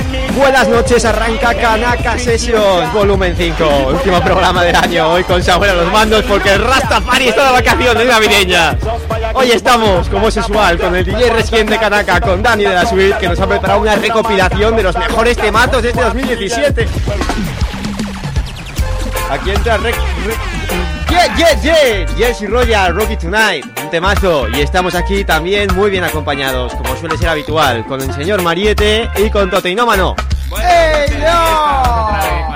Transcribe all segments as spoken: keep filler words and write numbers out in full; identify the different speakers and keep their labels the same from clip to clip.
Speaker 1: Buenas noches, arranca Kanaka Sessions Volumen cinco, último programa del año, hoy con Samuel a los mandos porque el Rastafari está de vacaciones navideñas. Hoy estamos, como es usual, con el D J Reskin de Kanaka, con Dani de la Suite, que nos ha preparado una recopilación de los mejores temazos de este dos mil diecisiete. Aquí entra Rec... Yeah, yeah, yeah, Jesse Royal, Rocky Tonight, un temazo. Y estamos aquí también muy bien acompañados, como suele ser habitual, con el señor Mariette y con Toteinómano. ¡Ey, no!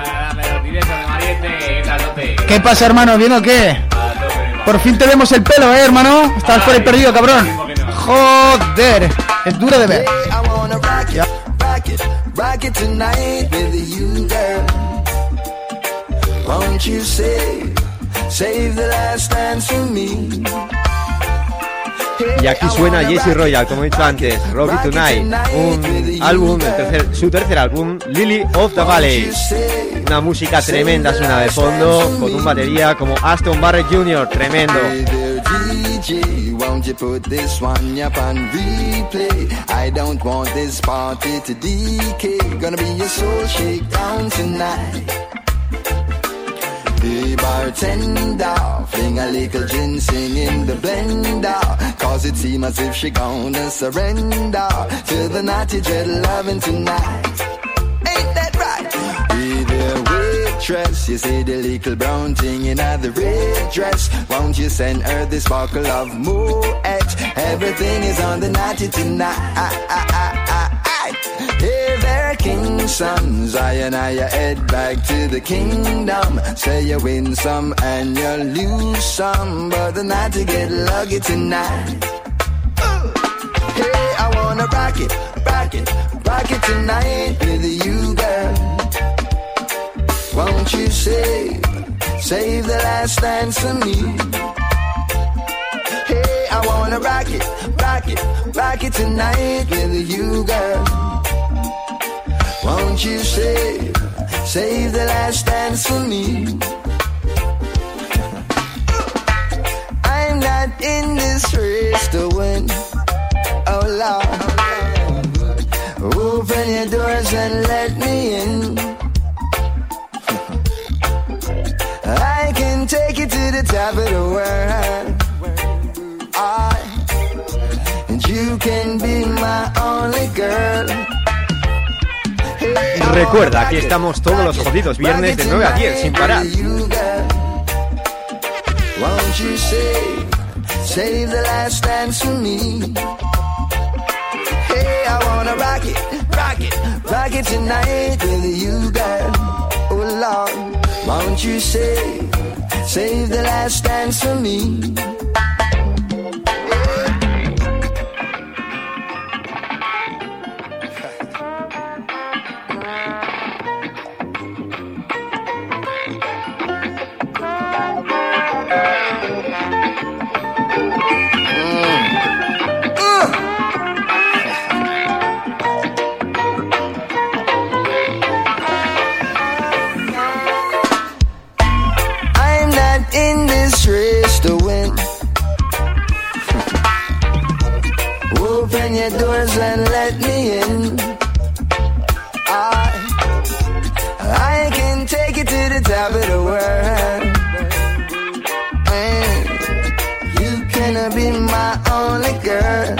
Speaker 2: ¿Qué pasa, hermano? ¿Bien o qué? Por fin te vemos el pelo, eh, hermano. Estabas por ahí perdido, cabrón. Joder, es duro de ver. Ya.
Speaker 3: Won't you save, save the last dance for me?
Speaker 1: Y aquí suena Jesse Royal, como he dicho antes, Rocky Tonight, un álbum, el tercer, su tercer álbum, Lily of the Valley. Una música tremenda suena de fondo, con un batería como Aston Barrett junior, tremendo.
Speaker 3: Won't you put this one up on replay? I don't want this party to decay. Gonna be your soul shakedown tonight. Hey bartender, fling a little ginseng in the blender, cause it seems as if she gonna surrender to the naughty dread loving tonight. Ain't that right? Hey there waitress, you see the little brown thing in the red dress. Won't you send her this bottle of Moet? Everything is on the naughty tonight. Hey there, king's sons, I and I head back to the kingdom. Say you win some and you lose some, but the night to get lucky tonight. Ooh. Hey, I wanna rock it, rock it, rock it tonight with you, girl. Won't you save, save the last dance for me? Hey, I wanna rock it, rock it, rock it tonight with you, girl. Won't you save, save the last dance for me? I'm not in this race to win, oh Lord. Open your doors and let me in. I can take you to the top of the world, I, and you can be my only girl.
Speaker 1: Recuerda, aquí estamos todos los jodidos viernes de nueve a diez sin parar.
Speaker 3: Won't you save, save the last dance for me? Hey, I wanna rock it, rock it, rock it tonight with you, girl. Oh Lord, won't you save, save the last dance for me? Doors and let me in. I, I can take you to the top of the world, and you can be my only girl.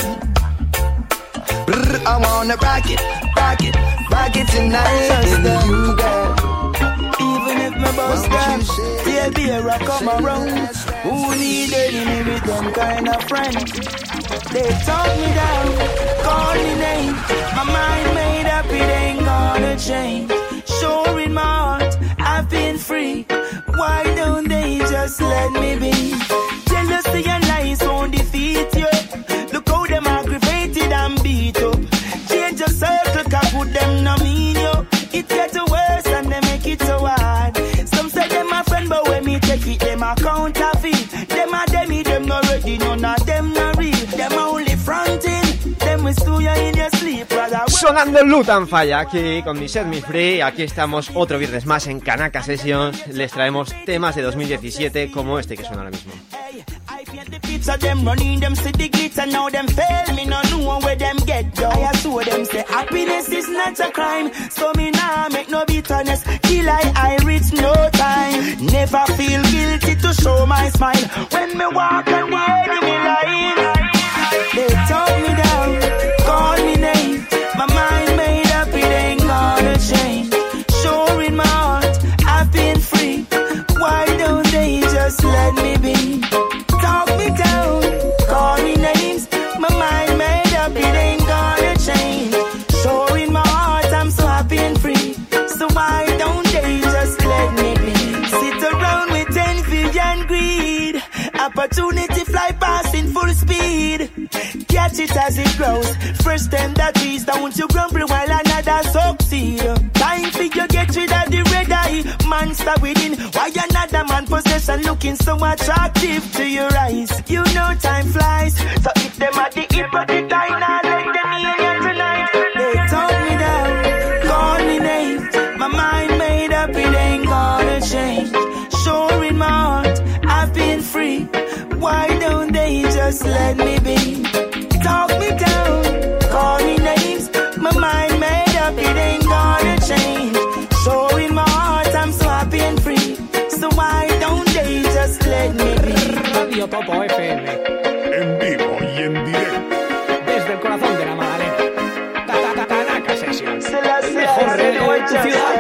Speaker 3: Brr, I wanna rock it, rock it, rock it tonight with you, girl.
Speaker 4: Even if my boss down, yeah, be a rock come around. Who need any with them kind of friend? They talk me down, call me name. My mind made up, it ain't gonna change. Sure in my heart, I've been free. Why don't they just let me be? Jealousy and lies won't defeat you. Look how them aggravated and beat up. Change your circle, cause put them no mean you. It gets worse and they make it so hard. Some say them my friend, but when me take it, them a counterfeit. Them a demi, them no ready, none of them no real. Them only fronting, them we stew you in your sleep.
Speaker 1: Sonando Lutan Falla aquí con mi Set Me Free. Aquí estamos otro viernes más en Kanaka Sessions. Les traemos temas de dos mil diecisiete como este que suena ahora mismo.
Speaker 4: Them running them city glitz and now them fail me no know where them get get down. I assure them say happiness is not a crime. So me nah make no bitterness. Kill I, I reach no time. Never feel guilty to show my smile. When me walk on the enemy line, they talk me down, call me name. My mind made up, it ain't gonna change. Sure in my heart, I've been free. Why don't they just let me be? Talk me down, call me names. My mind made up, it ain't gonna change. Sure in my heart, I'm so happy and free. So why don't they just let me be? Sit around with envy and greed. Opportunity fly past in full speed. Catch it as it grows. First them that trees, don't you grumble while another succeed. Time for you get rid of the red eye monster within. Why another man possession looking so attractive to your eyes? You know time flies, so if them at the hip of the time, I like them in tonight. They talk me down, call me names. My mind made up, it ain't gonna change. Sure in my heart, I've been free. Why don't they just let me be? Talk me down, call me names. My mind made up, it ain't gonna change. So in my heart, I'm so happy and free. So why don't they just let me be?
Speaker 1: Radio Topo F M.
Speaker 5: En vivo y en directo.
Speaker 1: Desde el corazón de la Magdalena. Tanaka Sessions. El mejor radio en tu ciudad.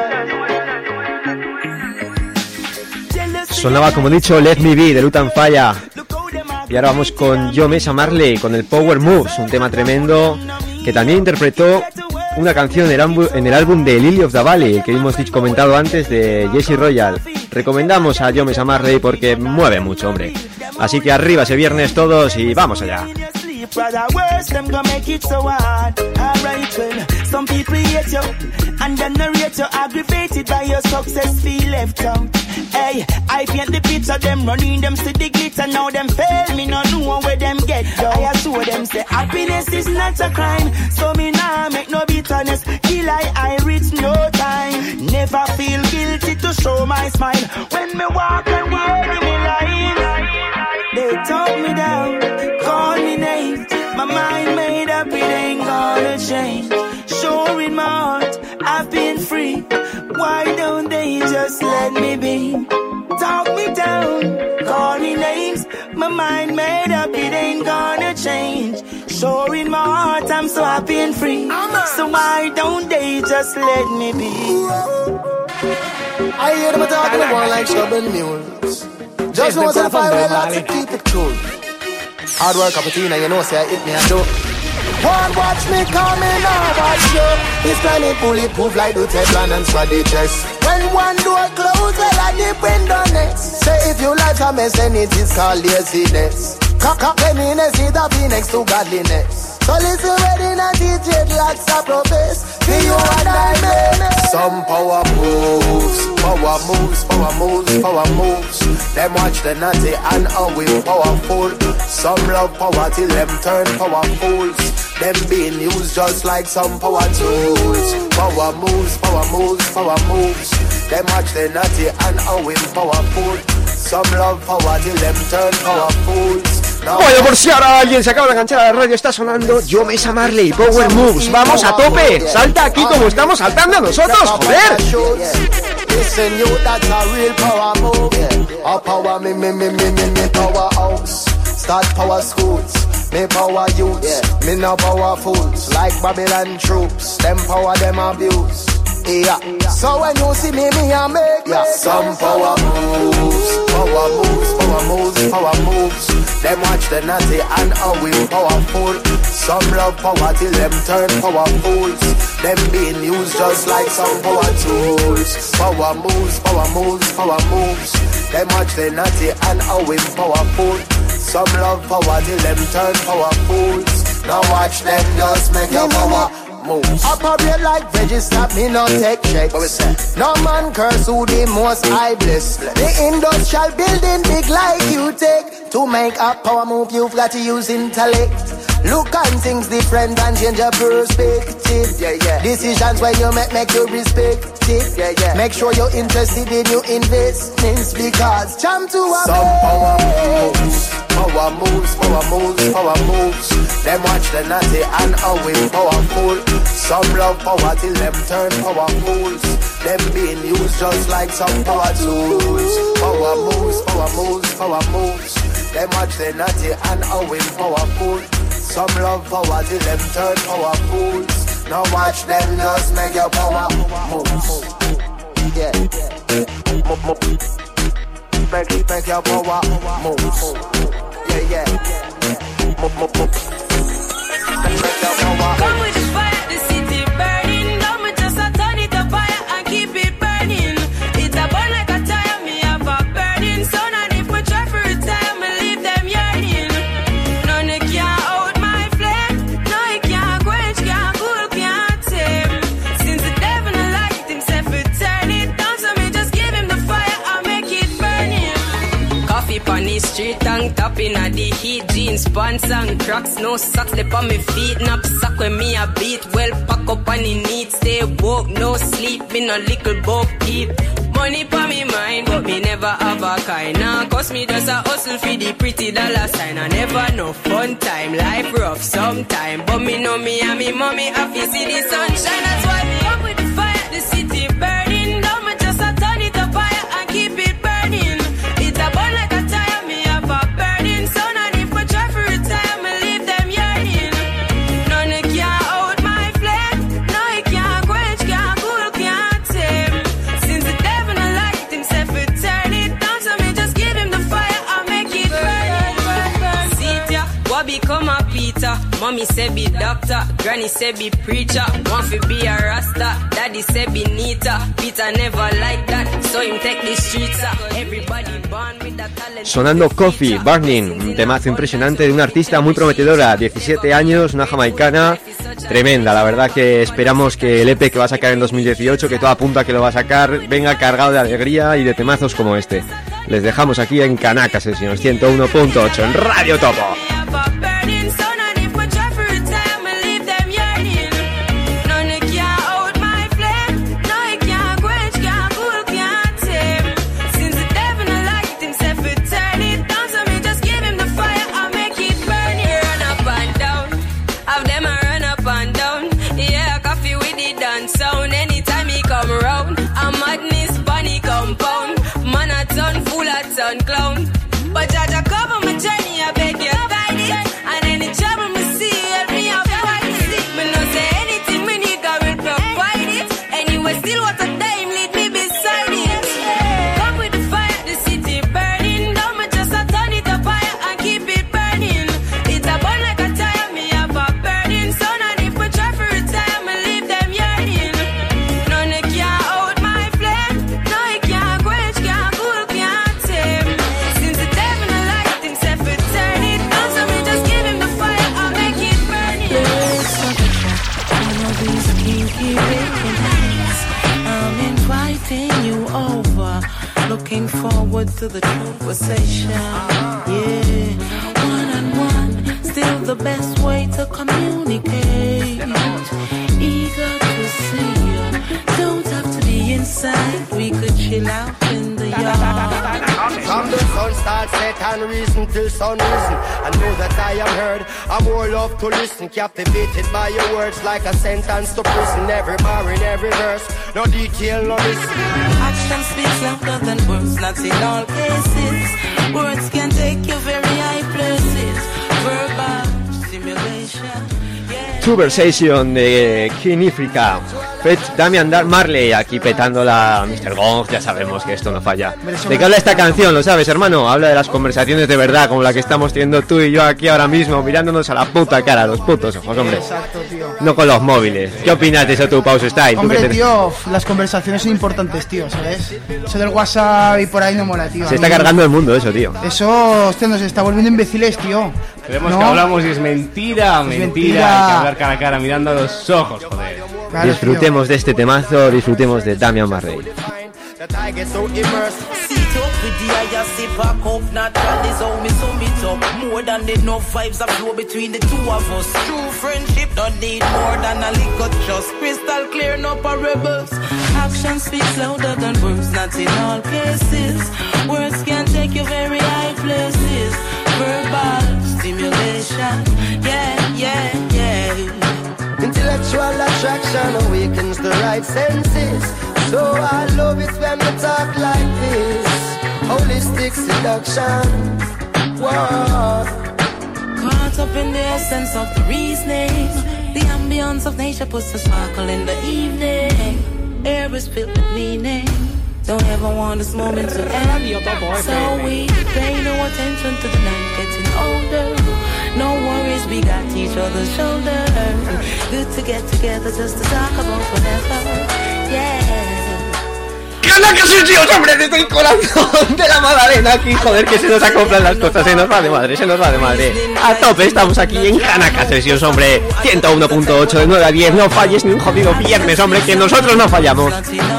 Speaker 1: Sonaba, como he dicho, Let Me Be de Lutan Fyah. Y ahora vamos con Yo Mesa Marley, con el Power Moves, un tema tremendo que también interpretó una canción en el, álbum, en el álbum de Lily of the Valley, que hemos dicho, comentado antes, de Jesse Royal. Recomendamos a Yo Mesa Marley porque mueve mucho, hombre. Así que arriba ese viernes todos y vamos allá.
Speaker 4: Brother, worse, them gonna make it so hard. Alright, well, some people hate you, and then narrate you, aggravated by your success, feel left out. Hey, I paint the picture, them running, them see the glitter, now them fail me, no know where them get down. I assure them, say happiness is not a crime, so me nah make no bitterness, kill I, I reach no time. Never feel guilty to show my smile, when me walk on the enemy line. They talk me down, call me names. My mind made up, it ain't gonna change. Sure in my heart, I've been free. Why don't they just let me be? Talk me down, call me names. My mind made up, it ain't gonna change. Sure in my heart, I'm so happy and free. So why don't they just let me be?
Speaker 6: I hear them talking about like stubborn mules. Just know some fire will lots to keep it cool. Hard work, cappuccino, you know, say I hit me and do. One watch me coming, now watch you. This planet bulletproof like the Teflon and strategies. When one door closes, well, I dip window next. Say if you like a mess, then it is called laziness. Cleanliness is the phoenix to godliness. So listen ready now, D J Locks a profess. For you and I man. Some power moves, power moves, power moves, power moves. Them watch the natty and how we powerful. Some love power till them turn powerfuls. Them being used just like some power tools. Power moves, power moves, power moves. Them watch the natty and how we powerful. Some love power till them turn powerfuls.
Speaker 1: Bueno, por si ahora alguien se acaba de enganchar a la radio, está sonando Yo Mesa Marley, Power Moves. Vamos a tope, salta aquí como estamos saltando nosotros, joder.
Speaker 6: Listen, you, that's a real power move. A power me, me, me, me, me, me, power house. Start power schools, me power youths. Me no power fools, like Babylon troops. Them power, them abuse. Yeah. So when you see me, me I make yeah. Some power moves, power moves, power moves, power moves. Them watch the natty and how we powerful. Some love power till them turn powerfuls. Them being used just like some power tools. Power moves, power moves, power moves. Them watch the natty and how we powerful. Some love power till them turn powerfuls. Now watch them just make your power moves. Operate like veggies, stop me not take checks. What we say? No man curse who the most high bless. The industrial building big like you take. To make a power move, you've got to use intellect. Look on things different and change your perspective. Yeah, yeah. Decisions where you make, make you respect. it. Yeah, yeah. Make sure you're interested in your investments because jump to a some power moves, power moves, power moves, power moves. Them watch the natty and how we powerful. Some love power till them turn power fools. Them being used just like some power tools. Power moves, power moves, power moves. Them watch the natty and how we powerful. Some love power till them turn power fools. Now watch them just make your power moves. Yeah, make, make your power moves. Yeah, yeah. Make your power.
Speaker 7: Come with the fire, the city burning. Come with just a turn it up fire and keep it burning. It's a burn like a tire, me have a burning sun. And if we try for retire, me leave them yearning. None of can't out my flame. No, it can't quench, can't cool, can't tame. Since the devil don't like it, himself will turn it down. So me just give him the fire and make it burning. Coffee on the street, tongue tapping at the heat. Jeans, pants and cracks, no socks, lip on me feet. Knapsack when me a beat, well pack up on the neat. Stay woke, no sleep, me no little boat keep. Money pa me mind, but me never have a kind. Nah, cause me just a hustle for the pretty dollar sign. I never know fun time, life rough sometime. But me know me and me mommy happy see the sunshine. That's why me up with the fire, the city burning. Now me just a turn it up fire and keep it burning. It's a burn like a tire, me have a burning sun. And if we try for retire, me leave them yearning. None of can't out my flame. No, it can't quench, can't cool, can't tame. Since the devil don't like it, himself will turn it down. So me just give him the fire and make it burn. See ya, what become a Peter? Mommy say be doctor, granny say be preacher. Want fi be a rasta, daddy say be neater. Peter never like that, so him take the streets. Everybody born with that talent.
Speaker 1: Sonando Coffee, Burning, un temazo impresionante de una artista muy prometedora, diecisiete años, una jamaicana, tremenda. La verdad que esperamos que el E P que va a sacar en dos mil dieciocho, que todo apunta a que lo va a sacar, venga cargado de alegría y de temazos como este. Les dejamos aquí en Kanaka Sessions ciento uno punto ocho en Radio Topo.
Speaker 7: Sound anytime he come around, a madness bunny compound. Man a ton full a ton clown. But Jaja cover my journey, I beg you find it. And any trouble me see, help me out fight it. Me no say anything, me nigga will provide it. Anyway, still what a time, lead me beside it. Come with the fire, the city burning. Don't me just a turn it up fire and keep it burning. It's a burn like a tire, me have a burning sun. And if we try for retire, me leave them yearning. None of can't out my flame. No, it can't quench, can't cool, can't tame. Since the devil don't like it, himself will turn it down. So me just give him the fire and make it burning.
Speaker 8: One of these kinky weekends, I'm inviting you over. Looking forward to the conversation. Yeah, one on one, still the best way to communicate. Eager to see you, don't have to be inside. We could chill out in the yard.
Speaker 6: From the sun starts set and reason till sun risen. I know that I am heard, I more love to listen. Captivated by your words like a sentence to prison. Every bar in every verse, no detail, no listen.
Speaker 8: Action speaks louder than words, not in all cases. Words can take you very high places. Verbal stimulation.
Speaker 1: Conversation de King Africa, Fetch Damian Dar Marley, aquí petándola mister Gong, ya sabemos que esto no falla. ¿De qué habla esta canción? ¿Lo sabes, hermano? Habla de las conversaciones de verdad, como la que estamos teniendo tú y yo aquí ahora mismo, mirándonos a la puta cara, los putos ojos, hombre.
Speaker 2: Exacto, tío.
Speaker 1: No con los móviles. ¿Qué opinas de eso tú, Pause Style?
Speaker 2: Hombre,
Speaker 1: ¿Tú que te...
Speaker 2: tío, las conversaciones son importantes, tío, ¿sabes? Eso del WhatsApp y por ahí no mola, tío.
Speaker 1: Se está cargando el mundo eso, tío.
Speaker 2: Eso, hostia, nos está volviendo imbéciles, tío.
Speaker 9: Creemos
Speaker 2: ¿No?
Speaker 9: que hablamos y es mentira,
Speaker 2: Es
Speaker 9: mentira,
Speaker 2: mentira.
Speaker 9: hay que hablar cara a cara mirando a los ojos, joder.
Speaker 2: Claro,
Speaker 1: Disfrutemos
Speaker 2: tío.
Speaker 1: de este temazo, disfrutemos de Damian Marley.
Speaker 6: that I get so immersed.
Speaker 8: Sit up with the higher sip back up, natural is how me sum it up. More than enough vibes that flow between the two of us. True friendship don't need more than a little trust. Crystal clear, no parables. Action speaks louder than words, not in all cases. Words can take you very high places. Verbal stimulation, yeah, yeah, yeah.
Speaker 6: Intellectual attraction awakens the right senses. So I love it when we talk like this. Holistic seduction. Whoa.
Speaker 8: Caught up in the essence of the reasoning. The ambience of nature puts a sparkle in the evening. Air is filled with meaning. Don't ever want this moment to end. So we pay no attention to the night getting older. No worries, we got each other's shoulder. Good to get together just to talk about whatever. Yeah.
Speaker 1: ¡Canaca Sesión, hombre! Desde el corazón de la Madalena aquí, joder, que se nos acoplan las cosas, se nos va de madre, se nos va de madre. A tope, estamos aquí en Canaca Sesión, hombre. ciento uno punto ocho de nueve a diez, no falles ni un jodido viernes, hombre, que nosotros no fallamos.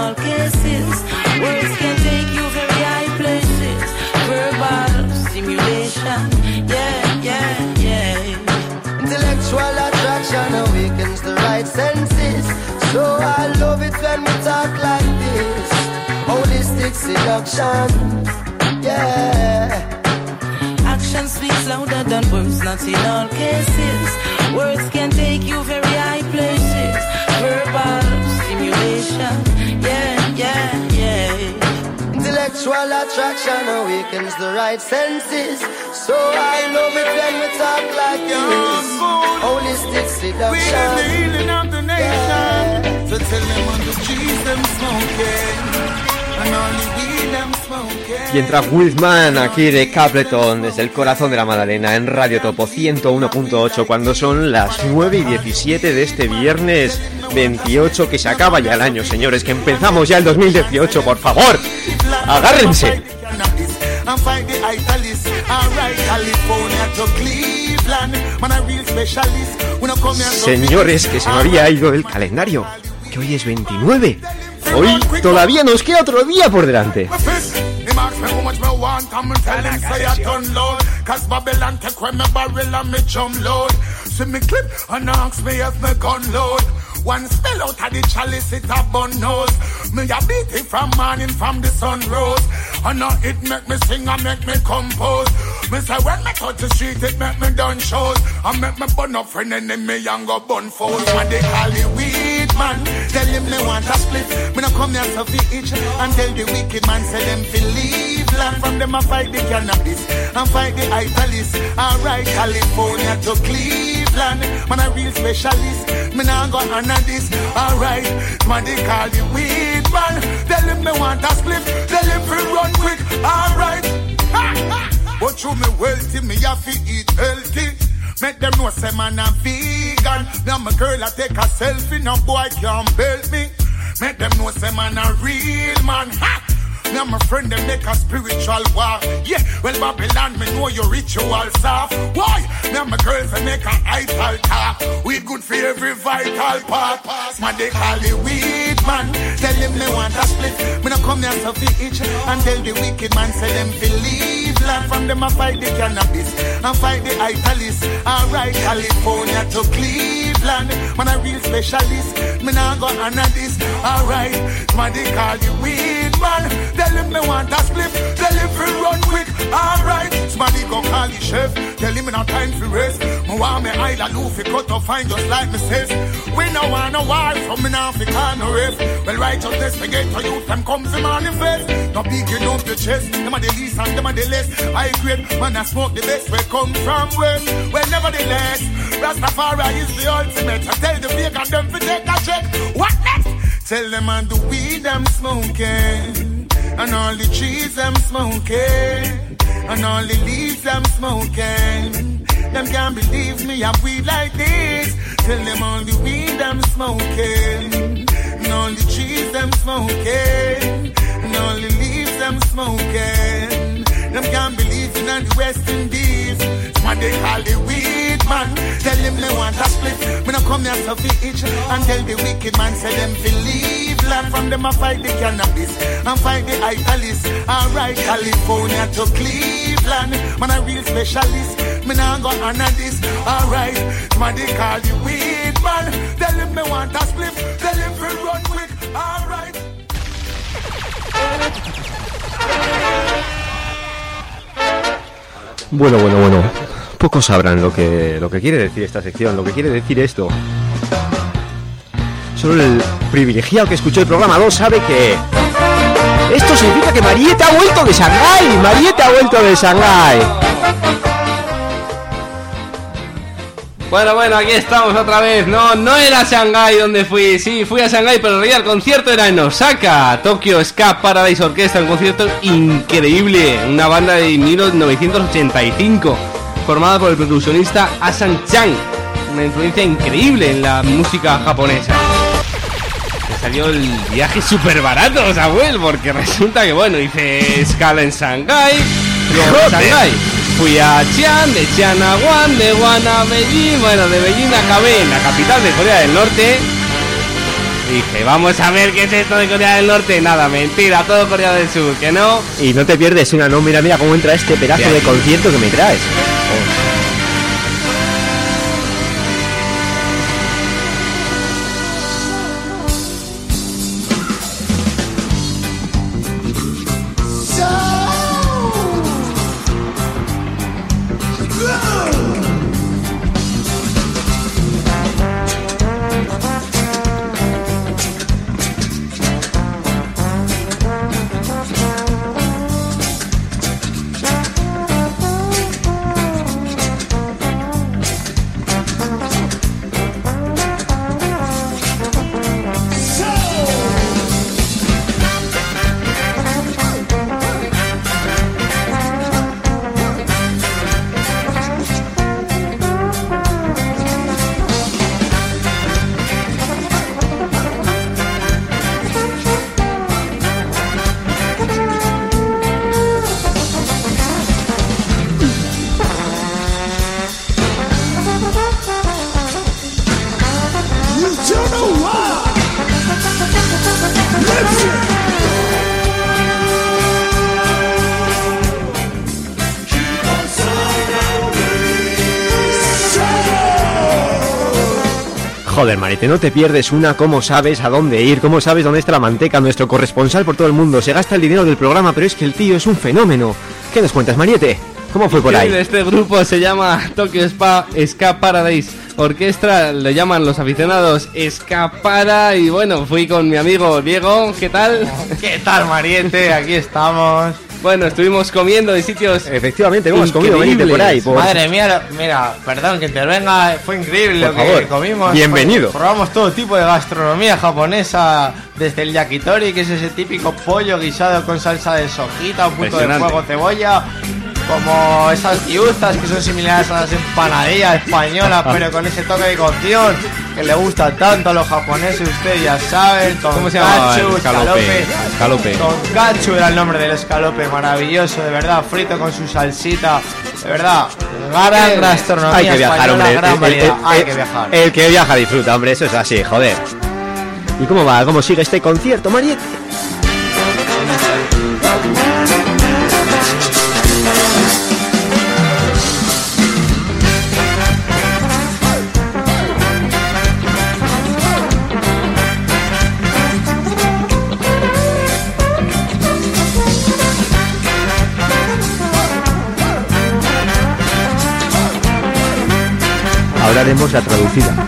Speaker 6: Intellectual attraction awakens the right senses. So I love it when we talk like this. Holistic seduction, yeah.
Speaker 8: Action speaks louder than words, not in all cases. Words can take you very high places. Verbal stimulation, yeah, yeah, yeah.
Speaker 6: Intellectual attraction awakens the right senses. So I love it when we talk like this. Holistic seduction.
Speaker 4: We the healing of the nation. Yeah. So tell them on the streets them smoking. And only we them smoking.
Speaker 1: Y entra Wilfman aquí de Capleton desde el corazón de la Madalena en Radio Topo ciento uno punto ocho cuando son las nueve y diecisiete de este viernes veintiocho, que se acaba ya el año, señores, que empezamos ya el dos mil dieciocho, por favor, agárrense. Señores, que se me había ido el calendario, que hoy es veintinueve. Hoy todavía nos queda otro día por delante.
Speaker 4: One spell out of the chalice, it a bun nose. Me a beat it from morning, from the sun rose. And now it make me sing and make me compose. Me say when me touch the street, it make me done shows. And make me bun up friend enemy and go bun foes. When they call it weed man, tell him they want a split. Me no come here to be each and tell the wicked man say them feel leave land. From them I fight the cannabis and fight the italics. Alright, California to Cleveland, man a real specialist. Me nah go on this, alright. Man they call the weed man. Tell him me want a split. Tell him to run quick, alright. But you me wealthy, me have to eat healthy. Make them know say man a vegan. Now my girl I take a selfie, no boy can't belt me. Make them know say man a real man. Ha! Me and my friend, they make a spiritual war. Yeah, well, Babylon, me know your ritual soft. Why? Me and my girls, they make a idol talk. We good for every vital part. Man, they call it weed, man. Tell him they want a split. Me no come here to be each and tell the wicked man, say them believe land. From them I fight the cannabis and fight the italics. Alright, California to Cleveland. Man, a real specialist. Me nah go under this. Alright, man, they call it weed, man. Tell him me want a split. Tell him to run quick. Alright, somebody go call the chef. Tell him me no time for rest. Me want me island who fi cut off fine just like me says. We no want no war, so me now fi call no ref. Well, righteousness we get to youth, them come fi manifest. No bigging up the chest, them are the least and them are the less. I grade, man I smoke the best, we come from west. Well, nevertheless, Rastafari is the ultimate. I tell the vegan them fi take a check. What next? Tell them and the weed them smoking. And all the trees them smoking. And all the leaves them smoking. Them can't believe me, I weed like this. Tell them all the weed them smoking. And all the trees them smoking. And all the leaves them smoking. Them can't believe in the West Indies. What they call the weed man. Tell him they want a split. Me no come
Speaker 10: me have to fi itch and tell the wicked man say them fi leave land. From them I fight the cannabis and fight the italist. Alright, California to Cleveland, man a real specialist. Me nah go honor this. Alright, man they call the weed man. Tell him me want a spliff, tell him fi run quick. Alright.
Speaker 1: Bueno, bueno, bueno. Pocos sabrán lo que, lo que quiere decir esta sección, lo que quiere decir esto. Solo el privilegiado que escuchó el programa dos sabe que esto significa que Mariette ha vuelto de Shanghái. Mariette ha vuelto de Shanghái.
Speaker 9: Bueno, bueno, aquí estamos otra vez. No, no era Shanghái donde fui. Sí, fui a Shanghái, pero en realidad el concierto era en Osaka. Tokyo Ska Paradise Orchestra, un concierto increíble. Una banda de mil novecientos ochenta y cinco, formada por el percusionista Asan Chang. Una influencia increíble en la música japonesa. Me salió el viaje súper barato, Samuel, porque resulta que, bueno, hice escala en Shanghái. Luego en Shanghái fui a Xi'an, de Xi'an a Guan, de Guan a Beijing. Bueno, de Beijing acabé en la capital de Corea del Norte. Dije, vamos a ver qué es esto de Corea del Norte. Nada, mentira, todo Corea del Sur, que no.
Speaker 1: Y no te pierdes una, no, mira, mira cómo entra este pedazo Bien. de concierto que me traes. Oh. Joder, Mariette, no te pierdes una. ¿Cómo sabes a dónde ir? ¿Cómo sabes dónde está la manteca? Nuestro corresponsal por todo el mundo. Se gasta el dinero del programa, pero es que el tío es un fenómeno. ¿Qué nos cuentas, Mariette? ¿Cómo fue por ahí?
Speaker 9: Este grupo se llama Tokyo Spa, Ska Paradise Orchestra. Lo llaman los aficionados Ska Para. Y bueno, fui con mi amigo Diego. ¿Qué tal?
Speaker 11: ¿Qué tal, Mariette? Aquí estamos.
Speaker 9: Bueno, estuvimos comiendo en sitios.
Speaker 1: Efectivamente, hemos comido, Mariette, por ahí. Por...
Speaker 11: Madre mía, mira, perdón que intervenga, fue increíble
Speaker 1: por
Speaker 11: lo
Speaker 1: favor.
Speaker 11: que comimos.
Speaker 1: Bienvenido.
Speaker 11: Fue, probamos todo tipo de gastronomía japonesa, desde el yakitori, que es ese típico pollo guisado con salsa de sojita, un punto de fuego, cebolla, como esas gyuzas que son similares a las empanadillas españolas, pero con ese toque de cocción que le gusta tanto a los japoneses, ustedes ya saben.
Speaker 9: ¿Cómo se llama?
Speaker 11: Tonkatsu, escalope.
Speaker 9: Escalope.
Speaker 11: Tonkatsu era el nombre del escalope, maravilloso, de verdad, frito con su salsita, de verdad, gran gastronomía.
Speaker 1: Hay que viajar, hombre.
Speaker 11: Gran
Speaker 1: el,
Speaker 11: variedad.
Speaker 1: el, el,
Speaker 11: Hay
Speaker 1: el,
Speaker 11: que viajar.
Speaker 1: El que viaja disfruta, hombre, eso es así, joder. ¿Y cómo va? ¿Cómo sigue este concierto, Mariette? Ahora haremos la traducida.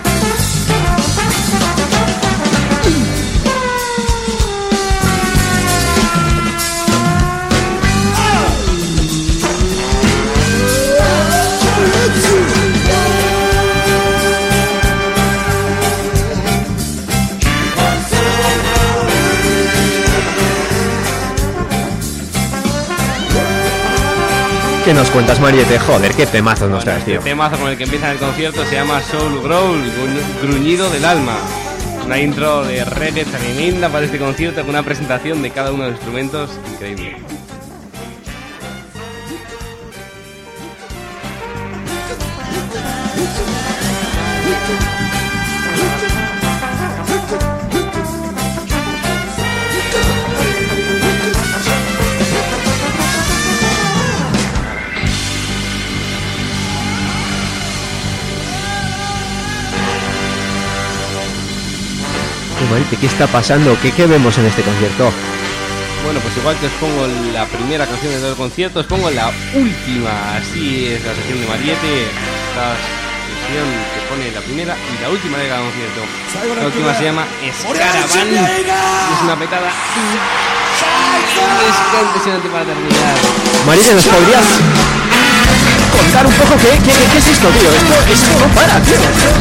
Speaker 1: ¿Qué nos cuentas, Mariette? Joder, qué temazo nos traes, tío.
Speaker 9: El temazo con el que empieza el concierto se llama Soul Growl, gruñido del alma. Una intro de reggae tremenda para este concierto con una presentación de cada uno de los instrumentos increíble.
Speaker 1: Marite, ¿qué está pasando? ¿Qué, ¿Qué vemos en este concierto?
Speaker 9: Bueno, pues igual que os pongo la primera canción de todo el concierto, os pongo la última. Así es la sección de Mariette. Esta sección que pone la primera y la última de cada concierto. La última se llama Escaravan. Es una petada. Es impresionante para terminar.
Speaker 1: Mariette, ¿nos podrías contar un poco qué, qué, qué es esto, tío? Esto, esto no para, tío.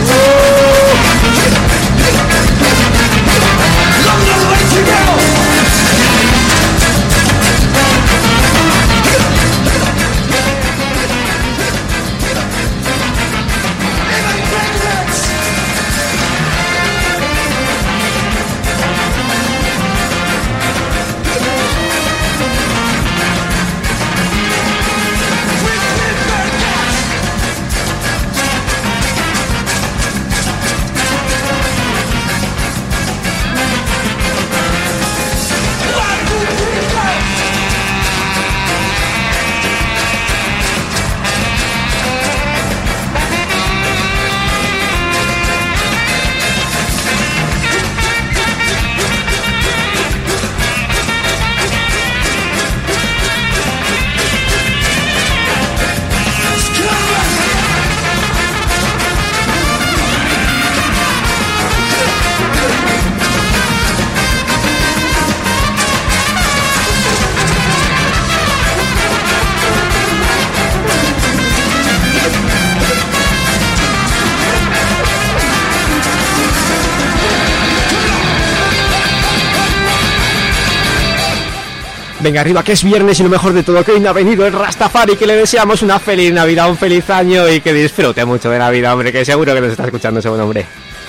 Speaker 1: Venga, arriba, que es viernes y lo mejor de todo, que hoy no ha venido el Rastafari, que le deseamos una feliz Navidad, un feliz año y que disfrute mucho de Navidad, hombre, que seguro que nos está escuchando ese buen hombre.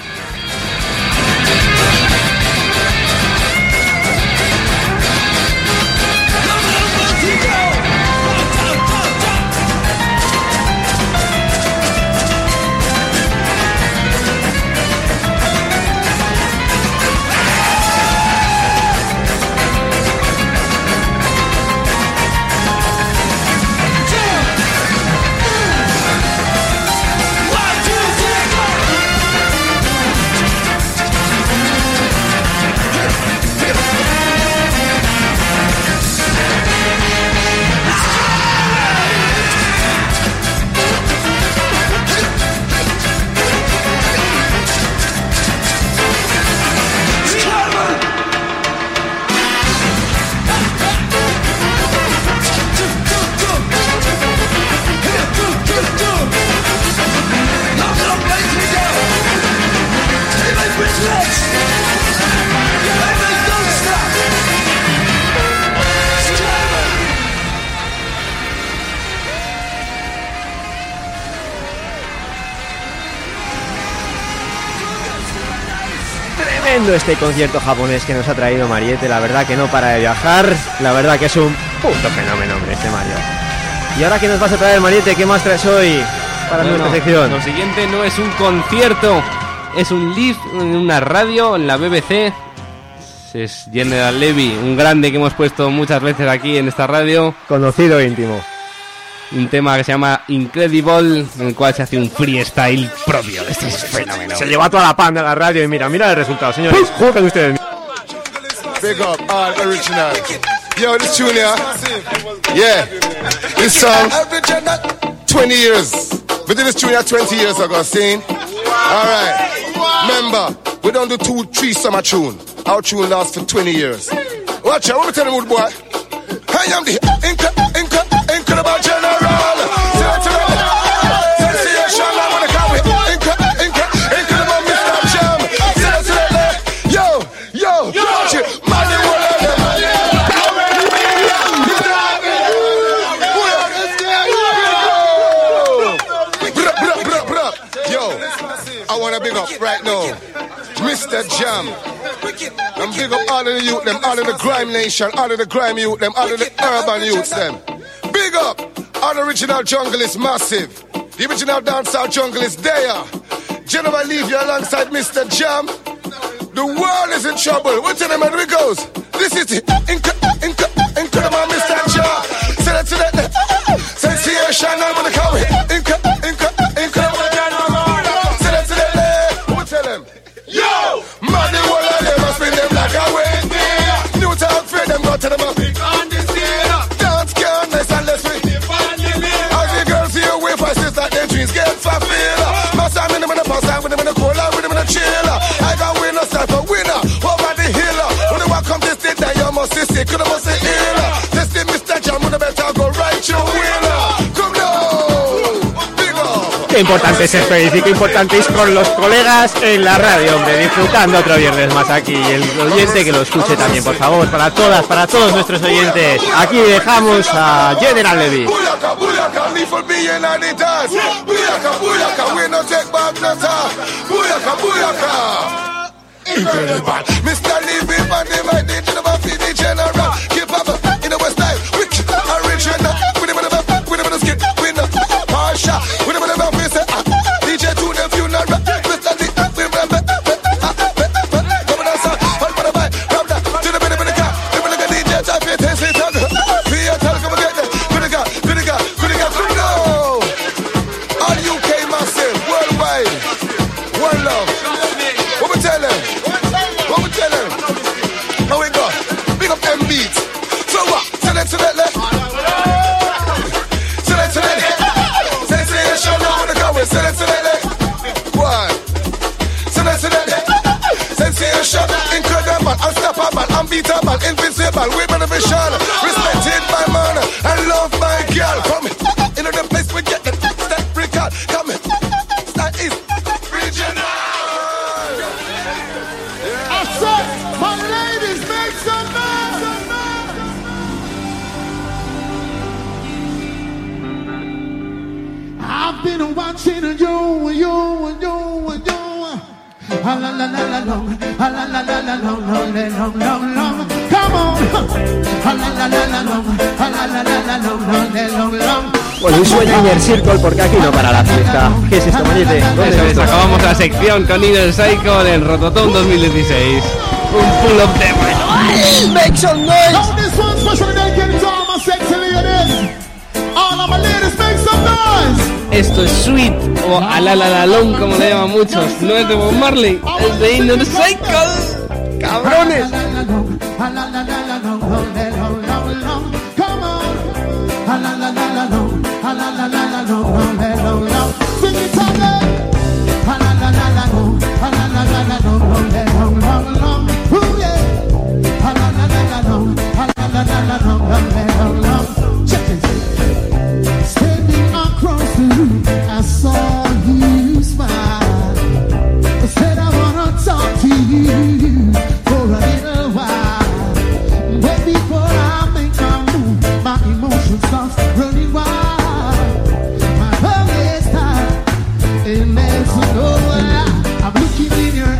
Speaker 1: Este concierto japonés que nos ha traído Mariette, la verdad que no para de viajar, la verdad que es un puto fenómeno, hombre, este Mario. Y ahora que nos vas a traer, Mariette, ¿qué más traes hoy para bueno, nuestra sección?
Speaker 9: Lo siguiente no es un concierto, es un live en una radio, en la B B C. Es General Levy, un grande que hemos puesto muchas veces aquí en esta radio.
Speaker 1: Conocido e íntimo.
Speaker 9: Un tema que se llama Incredible, en el cual se hace un freestyle propio. Este es fenómeno.
Speaker 1: Se lleva toda la panda a la radio y mira, mira el resultado, señores. Juzguen ustedes.
Speaker 12: Big up, all original. Yo, this tune here. Yeah, this song, twenty years. We did this tune here twenty years ago, seen? Alright, remember, we don't do two, three summer tune. Our tune lasts for twenty years. Watch out, what me tell them, boy? I am the inc- inc- incredible general. Sensation, I wanna come with inc- inc- incredible Mister Jam. Yo, yo, yo, watch it, money will have them. Yo, I wanna big up right now, Mister Jam. And big up all of the youth, them, all of the grime nation, all of the grime youth, them, all of the urban youths, them. Big up! All the original jungle is massive. The original dancehall jungle is there. General leave you alongside Mister Jam. The world is in trouble. What tell them how it goes? This is the inc- inc- incredible Mister Jam. Say that to that. Sensation, I'm gonna call it. Inc- inc- incredible. Say that to that. What tell them? Yo! Man, the world of them.
Speaker 1: importante es ser feliz y qué importante es con los colegas en la radio, hombre, disfrutando otro viernes más aquí. Y el oyente que lo escuche también, por favor, para todas, para todos nuestros oyentes. Aquí dejamos a General Levy.
Speaker 12: Mister Levy, man, they might need to know the general. Keep up in our style, rich, original. With a bit of a, with a bit of skin, with a Marsha, with a bit of a face, D J to the funeral. Mister Levy, we remember. Come on, sir, hold for the bike, grab that, to the bit of the car. Give me like a D J, type it, taste it, talk. Be a tell, come and get it. Good car, good car, good car, good no. All U K massive, worldwide, one love. What we tell them? What we tell them? How we go? Big up M beats. So what? Select, select, select. Select, select. Sensation, now wanna go with select, select. One. Select, select. Sensation, incredible, unstoppable, unbeatable, invincible, with motivation. Respected by man and love my girl. Come in the place we get the step record. Come in. Start is regional.
Speaker 10: My ladies, make some noise! I've been watching you, you, you, you. La la la la long, la la la la la long, long, long, long, long. Come on! La la la la la long, la la la la la long, long, long, long.
Speaker 1: Bueno, y suena Inner Circle porque aquí no para la fiesta. ¿Qué es esto, Mariette?
Speaker 9: Eso es, acabamos la sección con Inner Cycle en Rototom dos mil dieciséis. Un pull-up de bueno.
Speaker 1: Make some noise!
Speaker 10: Now this one's special dedicated to all my sexy ladies. All of my ladies, make some noise!
Speaker 9: Esto es Sweet o Alalalalong como le llaman muchos. No es de Bob Marley, es de Inner Cycle. ¡Cabrones!
Speaker 10: Standing across the room, I saw you smile. I said I wanna talk to you for a little while. But before I make my move, my emotions start running wild. My heart is tight, and there's no lie. I'm looking in your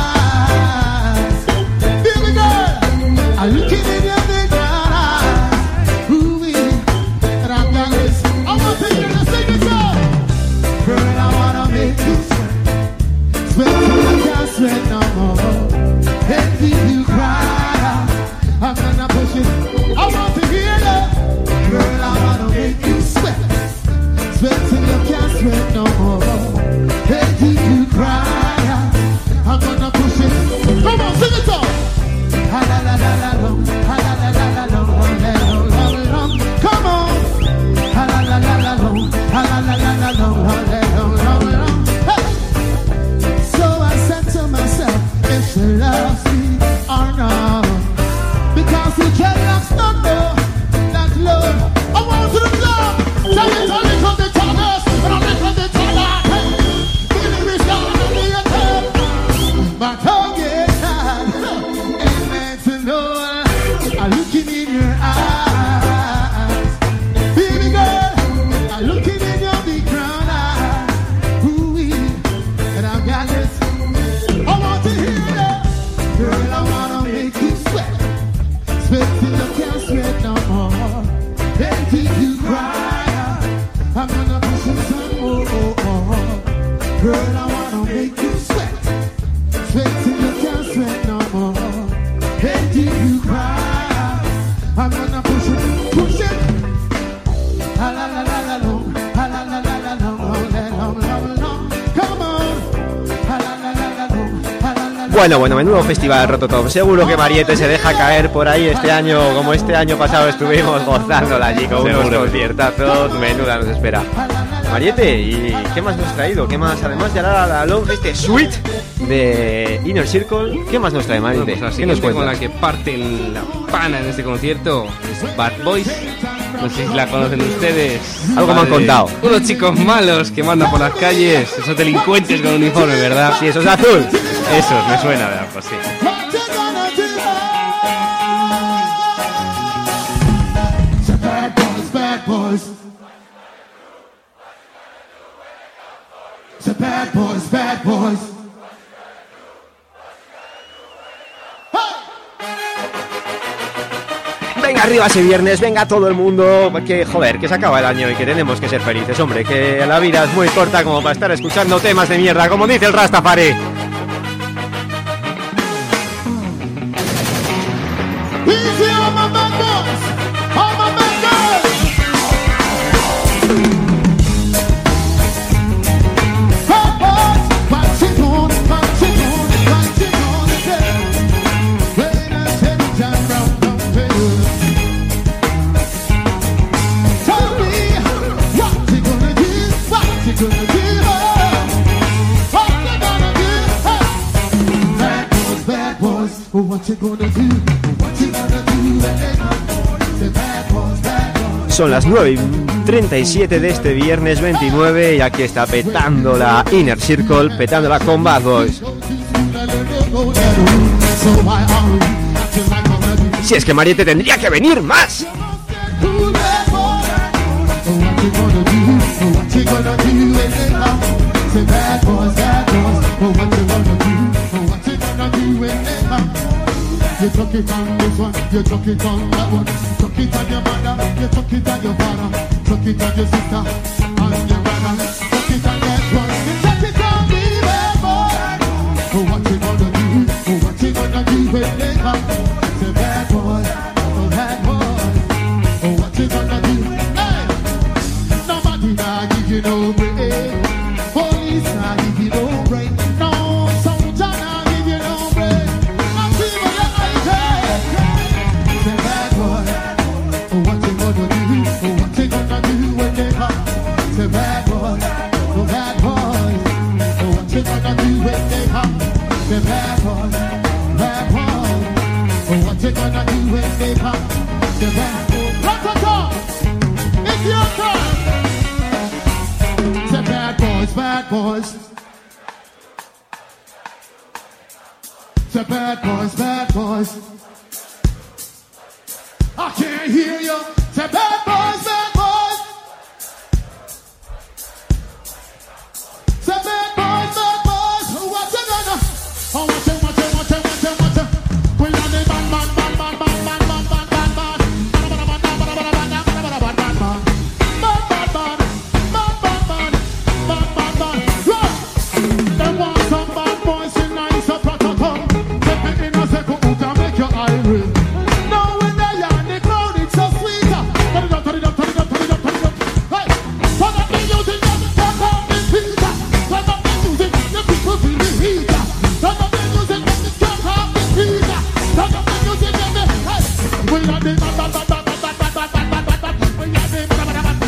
Speaker 10: eyes, baby girl. I'm looking in your big brown eyes. Ooh, and I'm got this. I want to hear you sing it, girl. Girl, I wanna make you sweat, sweat till you can't sweat no more. And till you cry, I'm gonna push it. I want to hear you. Girl, I wanna make you sweat, sweat till you can't sweat no more. And till you cry, I'm gonna push it. Come on, sing it all. Ha la la la la long, ha la la la la long, long, long, long, long. Come on. Ha la la la la long, ha la la la la long, long, long, long, long. Hey. So I said to myself, if she loves me or not, because the dreadlocks don't know that love. I want to the club. Tell me, tell me, come the tallest, but I'm from the tallest. Hey, really, we start to be a tale. My tongue is tied, and meant to know. I'm looking in your eyes, baby girl. I'm looking in your big brown eyes. Ooh, and I've got this. I want to hear that, girl. I wanna make you sweat, sweat till you can't sweat no more. And till you cry, I'm gonna push you some more. Girl, I wanna make you sweat, sweat till you can't sweat no more. And till you cry, I'm gonna push it, push it. Ha la la la la long, ha la la la la long, long, long, long, long. Come on. Ha la la la la long, ha la la la.
Speaker 1: Bueno, bueno, menudo festival Rototom. Seguro que Mariette se deja caer por ahí este año, como este año pasado estuvimos gozándola allí con unos
Speaker 9: Seguro.
Speaker 1: conciertazos. Menuda nos espera. Mariette, ¿y qué más nos has traído? ¿Qué más? Además de la, la long, este Sweet de Inner Circle, ¿qué más nos trae Mariette?
Speaker 9: Pues la
Speaker 1: ¿Qué nos
Speaker 9: siguiente con
Speaker 1: cuentas?
Speaker 9: la que parten la pana en este concierto es Bad Boys No sé si la conocen ustedes.
Speaker 1: Algo me han contado.
Speaker 9: Unos chicos malos que mandan por las calles. Esos delincuentes con uniforme, ¿verdad?
Speaker 1: Sí, esos de azul.
Speaker 9: Esos, me suena, ¿verdad? Pues sí.
Speaker 13: Bad boys, bad boys.
Speaker 1: Venga arriba ese viernes, venga todo el mundo, que joder, que se acaba el año y que tenemos que ser felices, hombre, que la vida es muy corta como para estar escuchando temas de mierda, como dice el Rastafari. Son las nueve y treinta y siete de este viernes veintinueve y aquí está petando la Inner Circle, petando la con Bad Boys. Si es que Mariette tendría que venir más.
Speaker 13: You chuck it on this one, you chuck it on that one. Chuck it on your mother, you chuck it on your father. Chuck it on your sister and your brother. Chuck it on that one, you chuck it on me, bad boy. Oh, what you gonna do? Oh, what you gonna do when they come? Say bad boy, oh bad boy. Oh, what you gonna do? Hey, nobody nah give you no break. Police nah give you no break. No soldier nah give you no break. Say bad boy, oh bad boy. Oh, what you gonna do when they come? Say bad boy, bad boy. Oh, what you gonna do when they come? Say bad boy. Rock it's your turn. Say bad boys, bad boys. Say bad boys, bad boys. I can't hear you. Say bad boys, bad boys. Say bad boys, bad boys. What you gonna? Oh, what you, what you, what you, what you, what you? We are the bad man, bad man, bad man, bad man, bad man. Bad man, bad man, bad man, bad man. Bad, bad, bad, bad, bad, bad, bad, bad, bad. Look, they want some bad boys in nice protocol. Take me in a second, who can make your eye ring? No, when they are in the crowd, it's so sweet. Turn it up, turn it up, turn it up, turn it up, turn it up. Hey, turn up the music, turn up the music. Turn up the music, the people feel the heat. Turn up the music, let me turn up the heat. Turn up the music, let me. Hey, we are the bad, bad, bad, bad, bad, bad, bad, bad, bad, bad. We are the bad, bad, bad, bad, bad, bad, bad, bad, bad, bad, bad, bad, bad,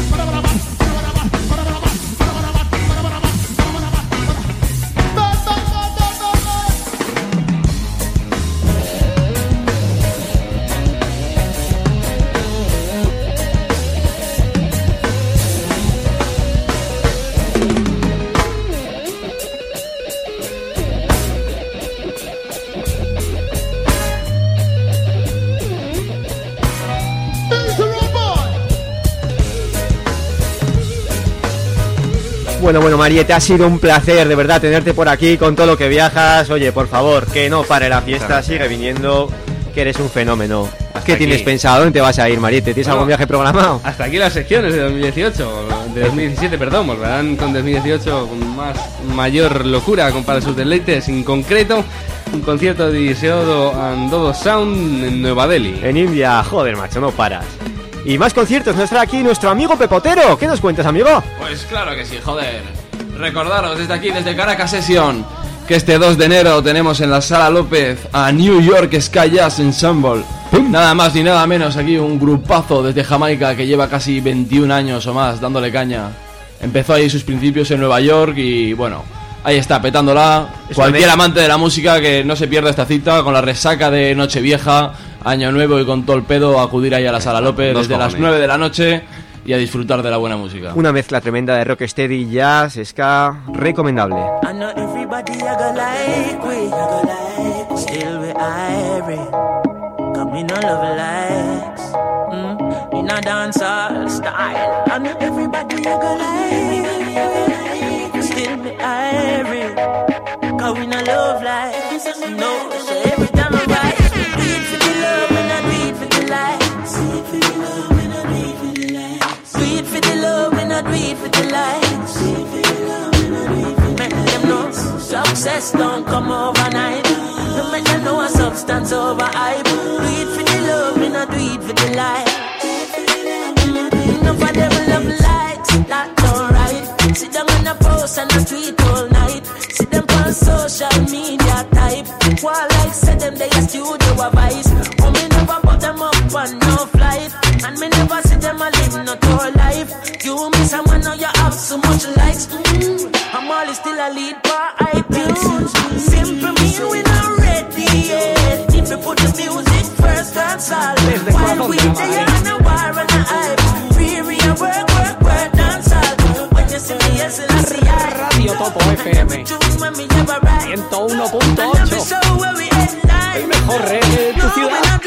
Speaker 1: Bueno, bueno, Mariette, ha sido un placer de verdad tenerte por aquí con todo lo que viajas. Oye, por favor, que no pare la fiesta, sigue viniendo, que eres un fenómeno. ¿Qué
Speaker 9: aquí
Speaker 1: tienes pensado? ¿Dónde te vas a ir, Mariette? ¿Tienes
Speaker 9: Bueno,
Speaker 1: algún viaje programado?
Speaker 9: Hasta aquí las secciones de dos mil dieciocho, de dos mil diecisiete, perdón, volverán con dos mil dieciocho con más mayor locura con para sus deleites. En concreto, un concierto de Diseodo and Dodo Sound en Nueva Delhi.
Speaker 1: En India, joder, macho, no paras. Y más conciertos, nos estará aquí nuestro amigo Pepotero. ¿Qué nos cuentas, amigo?
Speaker 14: Pues claro que sí, joder. Recordaros desde aquí, desde Caracas Session, que este dos de enero tenemos en la Sala López a New York Sky Jazz Ensemble. ¡Pum! Nada más ni nada menos, aquí un grupazo desde Jamaica que lleva casi veintiún años o más dándole caña. Empezó ahí sus principios en Nueva York y bueno, Ahí está, petándola.
Speaker 1: Es
Speaker 14: Cualquier
Speaker 1: una-
Speaker 14: amante de la música que no se pierda esta cita con la resaca de Nochevieja, Año Nuevo y con todo el pedo, acudir ahí a la Sala López
Speaker 1: Dos
Speaker 14: desde
Speaker 1: cojones.
Speaker 14: las nueve de la noche y a disfrutar de la buena música.
Speaker 1: Una mezcla tremenda de rocksteady, jazz, ska, recomendable.
Speaker 8: I know everybody I go like we, I go like still we irate. Cause me no love likes, mm, in a dancehall style. I know everybody I go like still we irate. Cause we no love likes, no. So every time I rise, we do it for the love and I do it for the likes. Do it for the love and I do it for the likes. Do it for the love and I do it for the likes. Do it for the love and I do it for the likes. Make them know success don't come overnight. Don't make them know a substance over hype. Do it for the love and I do it for the light. Enough of them love likes, that's alright. Sit down on a post and a tweet all night. Sit them on social media type. While like said them they a studio a vice. Oh me never put them up on no flight. And me never see them a live no tour life. You miss someone now you have so much likes. Mm. I'm always still a lead for iTunes. Simple me we not ready yet. If you put the music first, that's all. While we there on a war and a hype. Free real work, work, work, dance all. When you see me, yes, I see I.
Speaker 15: Radio Topo F M ciento uno punto ocho. El mejor reggae de tu ciudad.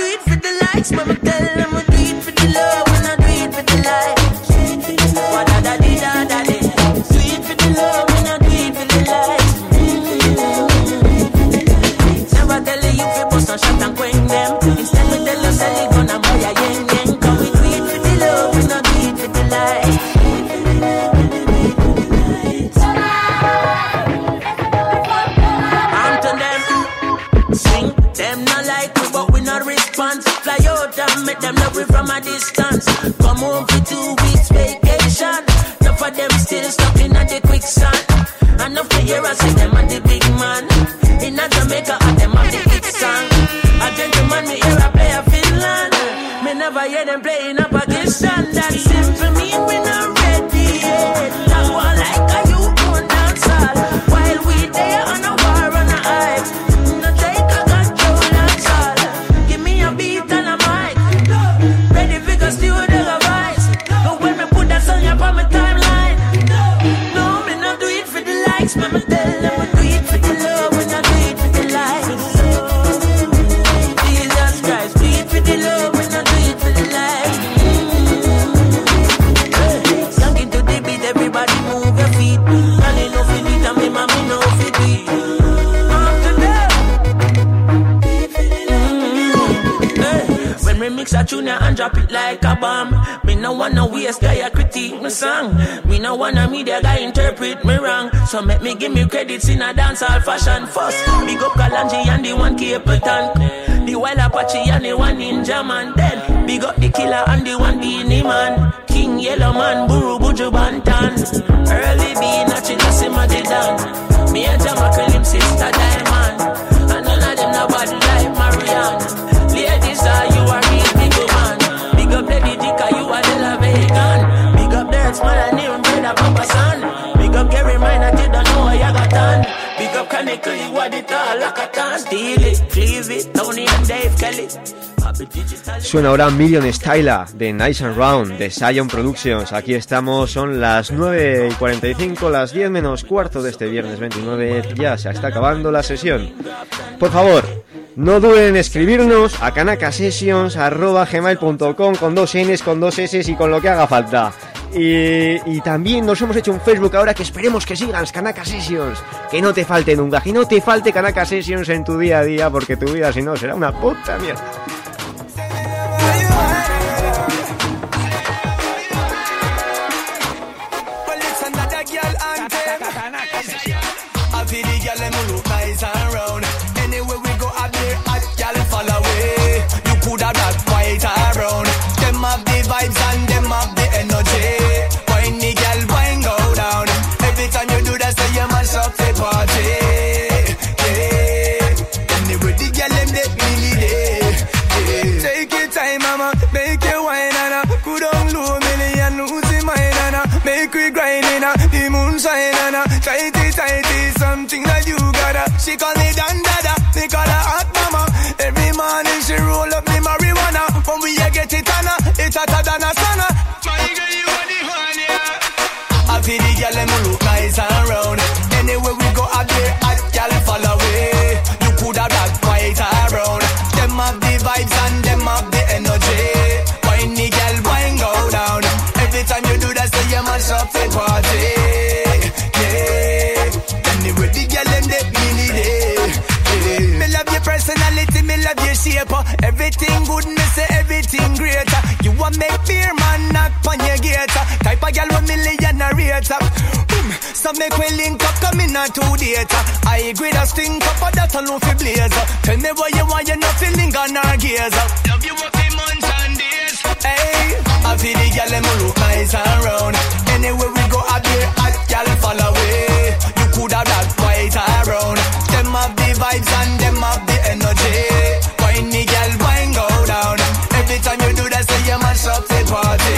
Speaker 8: Fly out and make them love we from a distance. Come home for two weeks vacation. Enough of them still stuck in the quicksand. Enough to hear us say them are the big man. In a Jamaica and them are the hit song. A gentleman me hear a play a Finland. Me never hear them play in a Pakistan. That's simple mean we not ready yet. That one like a you own dance hall. While we there on a war on a hype. No take a control dance hall. Give me a beat and a mic. Ready for the studio device. And when me put that song up on my timeline. No, me not do it for the likes. Me me tell them we do it for the love. We not do it for the likes. Jesus Christ, do it for the love. We not do it for the likes. Sing into the beat, everybody move your feet. And you know fi do it, and me mommy know fi do it. After that, mm-hmm. When we mix a tune and drop it like a bomb. Me no wanna waste guy a critique me song. Me no wanna media guy interpret me wrong. So make me give me credits in a dancehall fashion. First, big up Kalanji and the one Capleton. The Wild Apache and the one Ninja Man. Then, big up the Killer and the one Beanie Man. King Yellow Man, Buru Buju Bantan. Early B, Nachila Simadidan. Me and Jamaica, him sister Diamond. And none of them no bad like Marianne. Ladies, are you are real big man. Big up Lady Dika, you are the La Vegan. Big up Dirts, man, and even brother Papa San. Big up Gary Minor, you don't know what you got done. Big up Kaneko, you are the tall, like a tan. Steal it, cleave it, Tony and Dave Kelly.
Speaker 1: Suena ahora Million Styla de Nice and Round de Zion Productions. Aquí estamos, son las nueve y cuarenta y cinco, las diez menos cuarto de este viernes veintinueve. Ya se está acabando la sesión. Por favor, no duden en escribirnos a kanakasessions arroba gmail punto com con dos N's, con dos S y con lo que haga falta. Y, y también nos hemos hecho un Facebook ahora que esperemos que sigan Kanaka Sessions. Que no te falte nunca, que no te falte Kanaka Sessions en tu día a día, porque tu vida si no será una puta mierda.
Speaker 10: Party, yeah. Anyway, the girl them let me lead it.
Speaker 4: got her. She call me Dan Dada, me call her hot mama. Every morning she roll up me marijuana. When we a get it on her, it's hotter than a sauna. My girl, you are the one, yeah. I feel the girl them look nice and round. Anywhere we go out there, hot girl follow away. You coulda black, white or brown. Them have the vibes and them have the energy. Wine the girl, wine go down. Every time you do that, say you mash up the party. Yeah. Anyway, the girl them they me need it. Yeah. Me love your personality, me love your shape. Everything good, me say everything greater. You want make beer man knock on your gate. Type of girl with million a rate. Boom, so make we link up, come in and two date. I agree that stink up, but that alone fi blaze. Tell me what you want, you not feeling on our gears. Love you up in months and days. Hey, I feel the girl them look nice and round. Anywhere we go out there, hot girl follow away. You coulda black, white or brown. Them have the vibes and them have the energy. Wine the girl, wine go down. Every time you do that, say you mash up the party.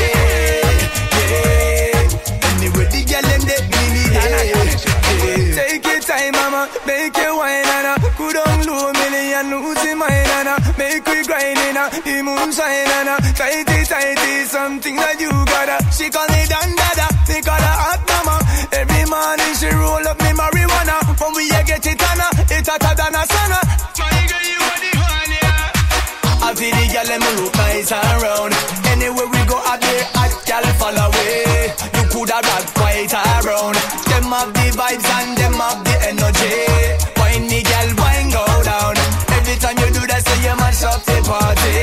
Speaker 4: Yeah. Anyway, the girl them they really yeah. Take your time, mama, make your wine, Anna. Go down low, million lose your mind, Anna. Make we grind, Anna. The moonshine, Anna. Tighty, tighty, something that you gotta. She call me Dan Dada, me call her hot mama. Every morning she roll up me marijuana. When we a get it on her, it's hotter than a sauna. My girl, you are the one, yeah. I feel the girl them look nice and round. Anywhere we go out there, hot girl follow away. You coulda black, white or brown. Them have the vibes and them have the energy. Wine the girl, wine go down. Every time you do that, say you mash up the party.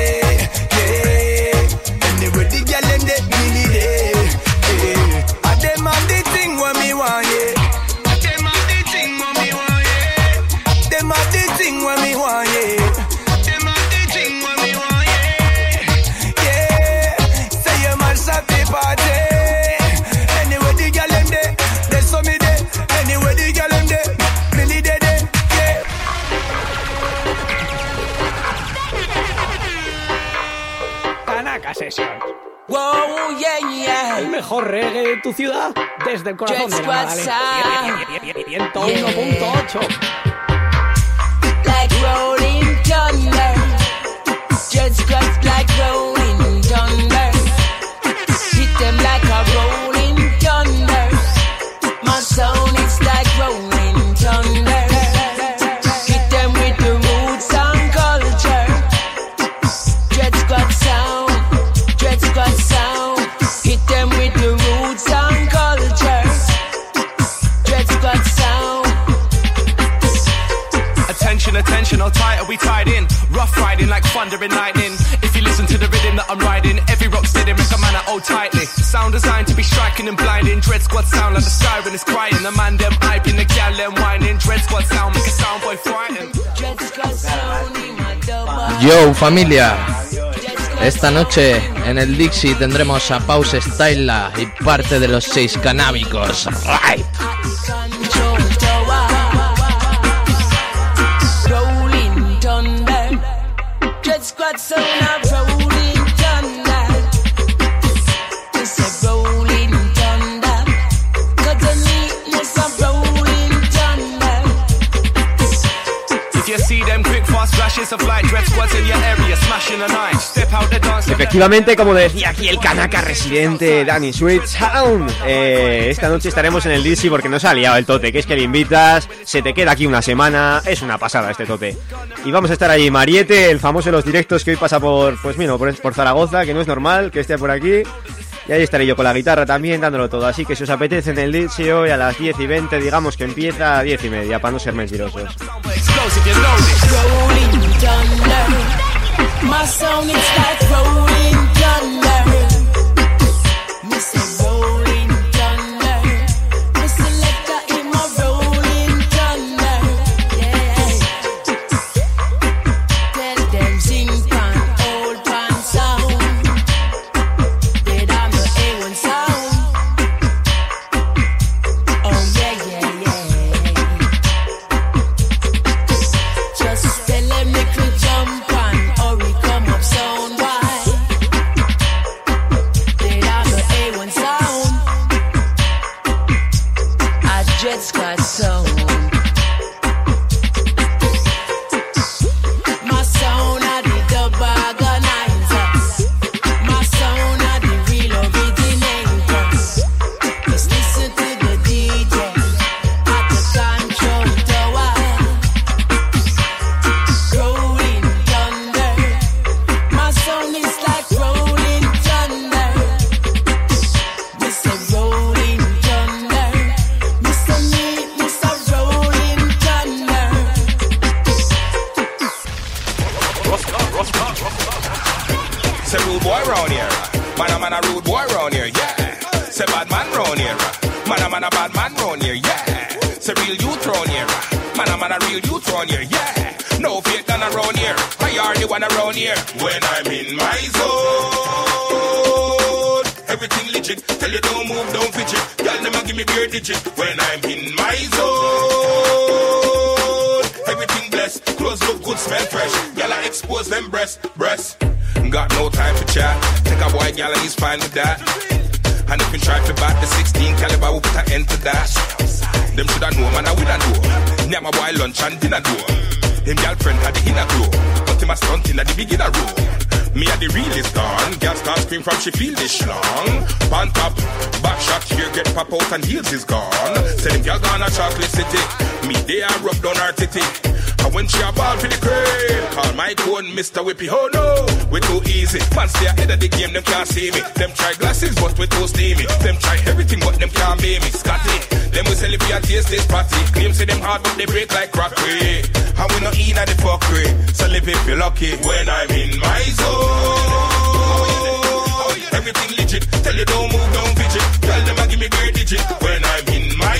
Speaker 4: Yeah. Anyway, the girl them they really there. Yeah. And them have the thing when me want, yeah. Them have the thing when me want, yeah. Them have the thing when me want, yeah. Them have the thing when me want, yeah. Yeah. Say you mash up the party. Anyway, the girl them there, they saw me there. Anyway, the girl them there, really there, there, yeah.
Speaker 15: Kanaka Session.
Speaker 7: Wow, yeah, yeah.
Speaker 15: El mejor reggae de tu ciudad desde el corazón de la Magdalena. ciento uno punto ocho.
Speaker 7: Like rolling thunder. Just cuts like rolling thunder. Hit them like a rolling thunder. My sound is like rolling thunder. Hit them with the roots and culture. Dread Squad sound. Dread Squad sound. Hit them with the roots and culture. Dread Squad sound.
Speaker 16: Attention, attention, how tight are we tied in? Rough riding like thunder and lightning. If you listen to the rhythm that I'm riding, every rock steady make a man hold tightly. Sound designed to be striking and blinding. Dread Squad sound like the siren is crying. The man them hyping, the gal them whining. Dread Squad sound make a sound boy frightened.
Speaker 7: Dread Squad sound in my double.
Speaker 11: Yo, familia. Esta noche en el Dixie tendremos a Pause Styla y parte de los seis canábicos. Right.
Speaker 7: Rolling thunder. Dread Squad sound of rolling thunder. It's a rolling thunder. Got the neatness of rolling thunder.
Speaker 16: If you see them quick fast flashes of light, Dread Squad's in your area smashing the night. Step out the dance.
Speaker 1: Efectivamente, como decía aquí el Kanaka residente Danny Sweet Sound, eh, esta noche estaremos en el D C porque nos ha liado el tote, que es que le invitas, se te queda aquí una semana, es una pasada este tote. Y vamos a estar allí, Mariette, el famoso de los directos que hoy pasa por, pues mira, por, por Zaragoza, que no es normal que esté por aquí. Y ahí estaré yo con la guitarra también dándolo todo. Así que si os apetece en el D C hoy a las diez y veinte, digamos que empieza a diez y media, para no ser mentirosos.
Speaker 7: Rolling thunder. My sound is like rolling thunder. Me say rolling thunder. Me selector in my rolling thunder. Yeah. Tell them sing pan, old pan sound. They don't know A one sound. Oh yeah, yeah, yeah. Just tell them make we jump on, or we come up sound wide.
Speaker 17: round here. Man a man a rude boy round here, yeah. Say bad man round here. Man a man a bad man round here, yeah. Say real youth round here. Man a man a real youth round here, yeah. No fake gun around here. I are the one around here. When I'm in my zone, everything legit. Tell you don't move, don't fidget. Girl, never give me beer digit. When I'm in my zone, everything blessed. Clothes look good, smell fresh. Girl, I expose them breasts, breasts. Got no time for chat. Take a boy, girl, and he's fine with that. And if you try to bat the sixteen caliber, we'll put an end to that. Them shoulda know, man, I woulda know. Near my boy lunch and dinner door. Him girlfriend had the inner glow, but him a stunt in at the beginner row. Me at the realest gone. Girl start scream from she feel this schlong. Pan top, back shot here, get pop out and heels is gone. Say them girl gone a chocolate city. Me they a rub down her titty. And when she a ball for the crane, call my cone Mister Whippy. Oh no, we too easy. Man stay ahead of the game, them can't see me. Them try glasses, but we too steamy. Them try everything, but them can't be me. Scotty, them we sell if you taste this party. Claim say them hard, but they break like crockery. And we not eat at the fuckery. So live if you're lucky. When I'm in my zone, everything legit. Tell you don't move, don't fidget. Tell them I give me great digit. When I'm in my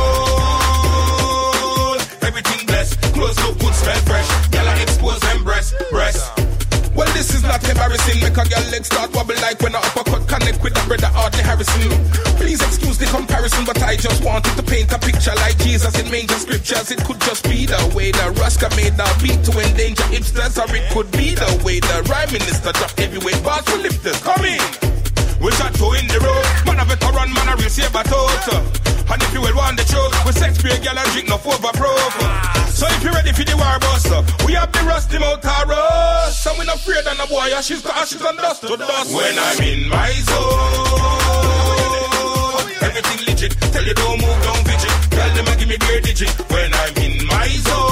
Speaker 17: zone, everything blessed. Clothes look good, smell fresh. Girl, I expose them breast, breast. Well, this is not embarrassing. Make a girl leg start wobble like when I uppercut connect with that brother Audley Harrison. Please excuse the comparison, but I just wanted to paint a picture like Jesus in major scriptures. It could just be the way the Raska made the beat to endanger hipsters, or it could be the way the rhyme minister dropped heavyweight bars for lifters. Come in, we shot two in the road. Man a veteran, man a real saber total. And if you will want the truth, we sex pay girl and drink no overproof. So if you ready for the war buster, we have the rusty mouth rush. So we not afraid of no boy, ashes to ashes and dust to dust. When I'm in my zone, everything legit. Tell you don't move, don't fidget. Tell them I give me beer digit. When I'm in my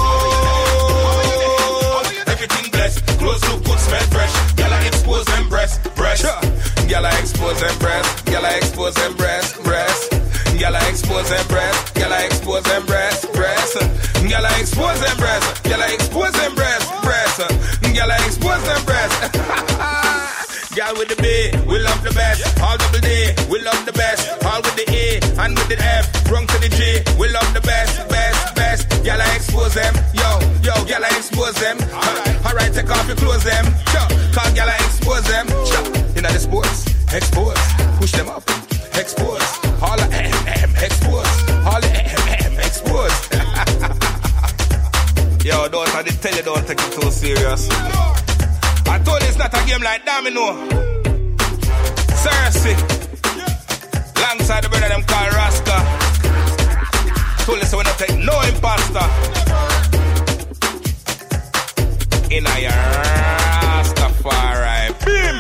Speaker 17: zone, everything blessed. Clothes look good, smell fresh. Girl, I expose them breast, breast. Girl, I expose them breast. Girl, I expose them breast, breast. Girl, I expose them breast. Girl, I expose them breast, breast. Girl, I expose them breast. Girl, I expose them breast, breast. Girl, I expose them breast. Girl with the B, we love the best. All double D, we love the best. All with the A and with the F, wrong to the G, we love the best, best, best. Girl, I expose them. Yo, yo, girl, I expose them. Uh, Alright, take off your clothes them. Sure, call girl, I expose them. Sure, you know the sports, expose, push them up, expose. All the M, M, expose. All the M, M, expose. Yo, don't I did tell you don't take it too serious. I told you it's not a game like domino. Seriously. Alongside the brother them called Rasta. Told you so we don't take no imposter. In a Rastafari. Bim!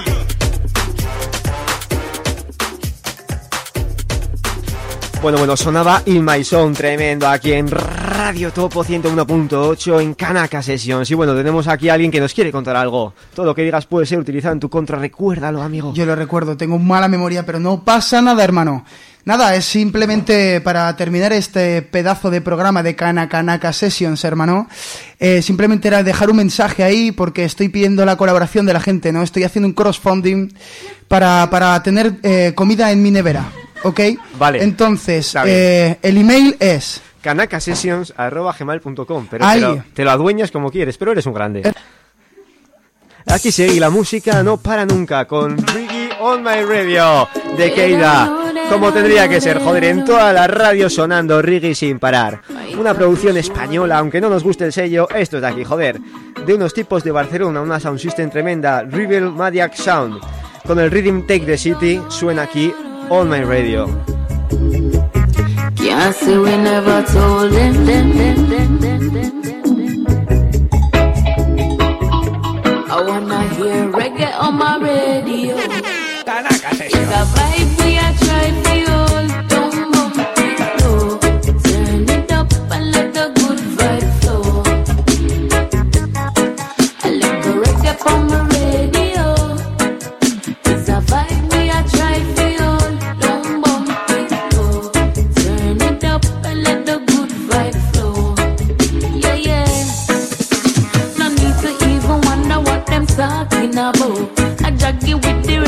Speaker 1: Bueno, bueno, sonaba In My Zone, tremendo, aquí en Radio Topo ciento uno punto ocho en Kanaka Sessions. Y bueno, tenemos aquí a alguien que nos quiere contar algo. Todo lo que digas puede ser utilizado en tu contra, recuérdalo, amigo.
Speaker 2: Yo lo recuerdo, tengo mala memoria, pero no pasa nada, hermano. Nada, es simplemente para terminar este pedazo de programa de Kanaka Sessions, hermano. Eh, simplemente era dejar un mensaje ahí porque estoy pidiendo la colaboración de la gente, ¿no? Estoy haciendo un crowdfunding para, para tener eh, comida en mi nevera. ¿Ok?
Speaker 1: Vale.
Speaker 2: Entonces, eh, el email es
Speaker 1: kanakasessions arroba gmail punto com. Pero te lo, te lo adueñas como quieres, pero eres un grande. Eh. Aquí sigue la música, no para nunca, con Reggae on My Radio de Keida. Como tendría que ser, joder, en toda la radio sonando reggae sin parar. Una producción española, aunque no nos guste el sello, esto es de aquí, joder. De unos tipos de Barcelona, una sound system tremenda, Rebel Maniac Sound. Con el Rhythm Take the City, suena aquí On My Radio.
Speaker 8: Can't say we never told them, them, them, them, them, them, them. I wanna hear reggae on my radio. It's a vibe we are trying to hold. Don't bump it low. Turn it up and let the good vibe flow. I like the reggae on my radio. It's a vibe we are trying to hold. Don't bump it low. Turn it up and let the good vibe flow. Yeah, yeah. No need to even wonder what them talking about. I jog it with the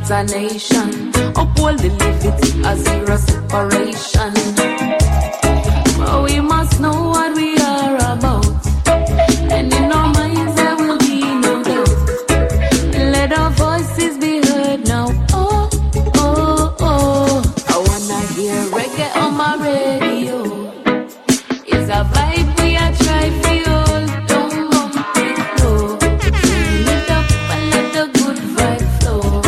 Speaker 8: unite a nation. Uphold the liberty, a zero separation. But we must know what we are about, and in our minds there will be no doubt. Let our voices be heard now. Oh, oh, oh. I wanna hear reggae on my radio. It's a vibe we are try feel. Don't bump it low. Turn it up and let the good vibe flow.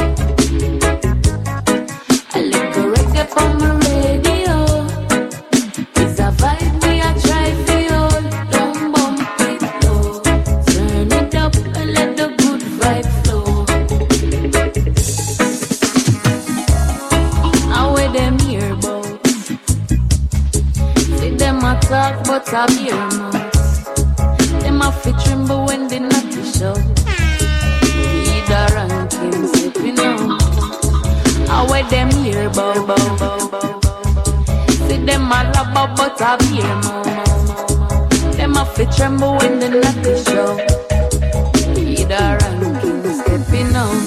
Speaker 8: A little reggae on my radio. It's a vibe we are try feel. Don't bump it low. Turn it up and let the good vibe flow. How with them earbuds? See them a talk but a beer mouth. Them a fit tremble when they not to show. Read a ranking sipping out. How with them earbuds? See them a love but a beer mouth. Them a fit tremble when they not to show. Read a ranking sipping out.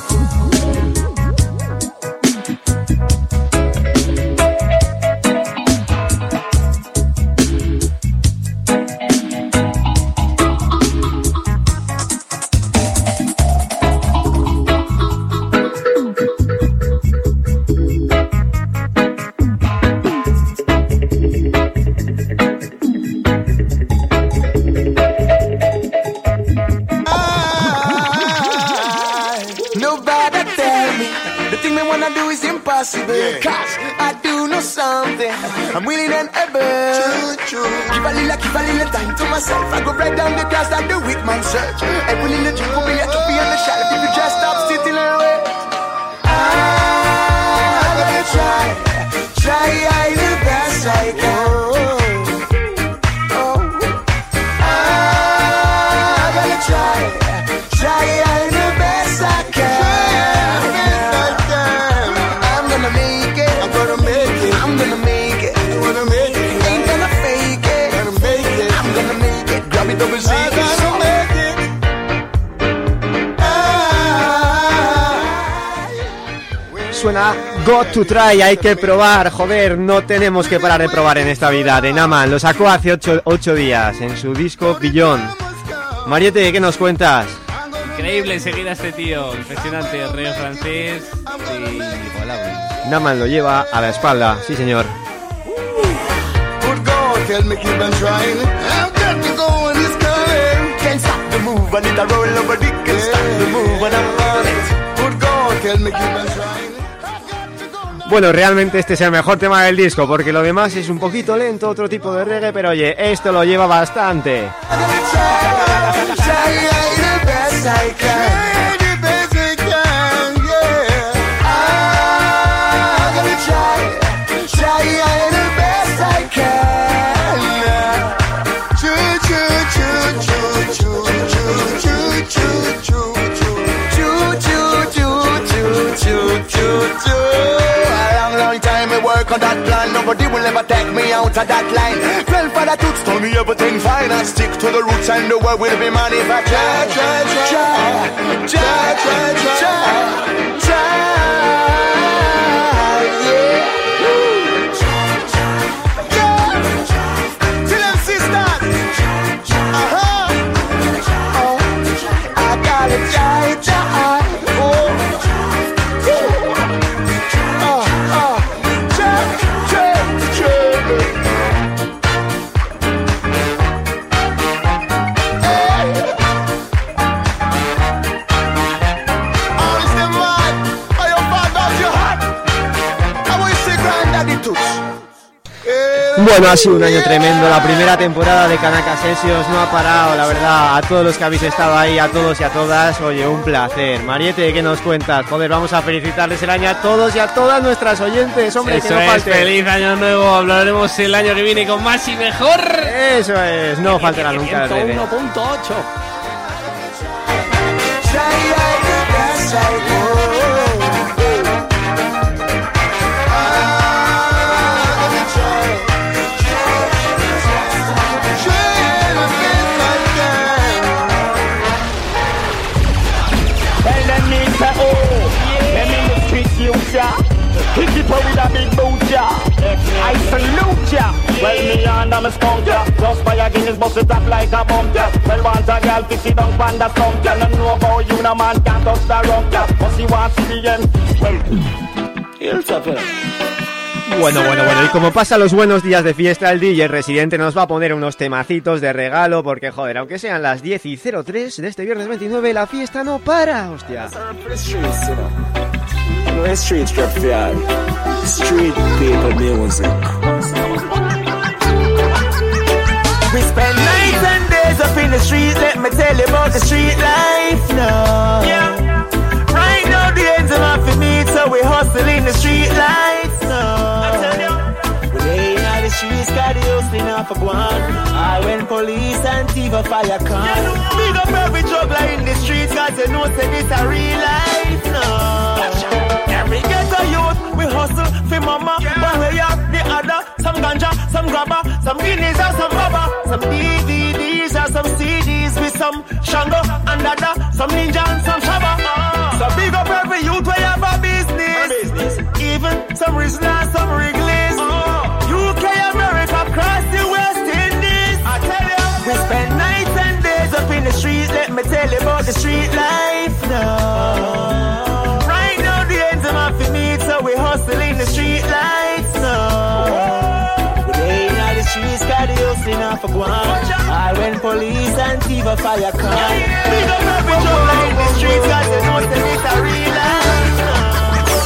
Speaker 6: Nobody tell me the thing me wanna do is impossible. Yeah. Cause I do know something. I'm willing and able. Give a little, give a little time to myself. I go right down the grass and do it, man. Search. Every little drink will be a to be on the shelf. If you just stop sitting and wait, I'm gonna try, try I the best I can. Oh, I'm gonna try, try I the best I can. I'm gonna make it. I'm gonna make it. I'm gonna make it. I'm gonna make it. Ain't gonna fake it. I'm gonna make it. I'm gonna make it. Grab it over Z. I'm gonna make it.
Speaker 1: Suena Got to Try, hay que probar, joder, no tenemos que parar de probar en esta vida. De Naman lo sacó hace ocho días en su disco Beyond. Mariette, ¿qué nos cuentas?
Speaker 9: Increíble seguir a este tío, impresionante, rey francés y voilà.
Speaker 1: Naman lo lleva a la espalda, sí señor.
Speaker 6: Good God, tell me keep on trying. I've got to go and it's coming. Can't stop the move, I need to roll over the can't stop the move and I'm on it. Good God, tell me keep on trying.
Speaker 1: Bueno, realmente este es el mejor tema del disco, porque lo demás es un poquito lento, otro tipo de reggae, pero oye, esto lo lleva bastante.
Speaker 6: Work on that plan, nobody will ever take me out of that line. Grandfather Toots told me everything fine. I stick to the roots and the world will be manufactured. Try, try, try, try, try, try, try, try, yeah. Till them sisters, uh-huh. Oh, I gotta try, try, oh.
Speaker 1: Bueno, ha sido un año tremendo. La primera temporada de Kanaka Sessions no ha parado, la verdad. A todos los que habéis estado ahí, a todos y a todas, oye, un placer. Mariette, ¿qué nos cuentas? Joder, vamos a felicitarles el año a todos y a todas nuestras oyentes, hombre.
Speaker 9: Eso
Speaker 1: que no
Speaker 9: es,
Speaker 1: falte.
Speaker 9: feliz año nuevo. Hablaremos el año que viene con más y mejor.
Speaker 1: Eso es, no faltará nunca.
Speaker 15: ciento uno punto ocho. Let me
Speaker 18: big boot ya. I salute ya. Well, me and I'm a skunk ya. Just fire Guinness bust it up like a bump ya. Well, want a girl fix it down pan the stump ya. No know about you, no man can't touch the rump ya. But she wants to be again. Well, he'll suffer.
Speaker 1: Bueno, bueno, bueno, y como pasa los buenos días de fiesta, el D J Residente nos va a poner unos temacitos de regalo, porque joder, aunque sean las diez y cero tres de este viernes veintinueve, la fiesta no para, hostia.
Speaker 18: No es street rap fiar, street people music. We spend nights and days up in the street, let me tell you about the street life now. Yeah. Right now the ends are not for me, so we hustle in the street lights now. We lay out the streets, got the hustling off a guan. I went police and thief a fire can. Big up every juggler in the streets, cause you know say this a real life now. Every ghetto youth, we hustle for mama. One way up, the other, some ganja, some grabber, some guineas or some rubber, some D V Ds or some C Ds with some shango and dada, some ninja and some shabba. So big up every youth where you have a business, business. Even some Rizla, some Wrigley's. Oh. U K, America, across the West Indies. I tell you, we spend nights and days up in the street. Let me tell you about the street life now. Right now the ends are not for me, so we hustle in the street lights now. We lay in the streets, got the hustling off a guan. I went police and thief a fire car. Big up every juggler in the streets, cause you know that it's a real life now.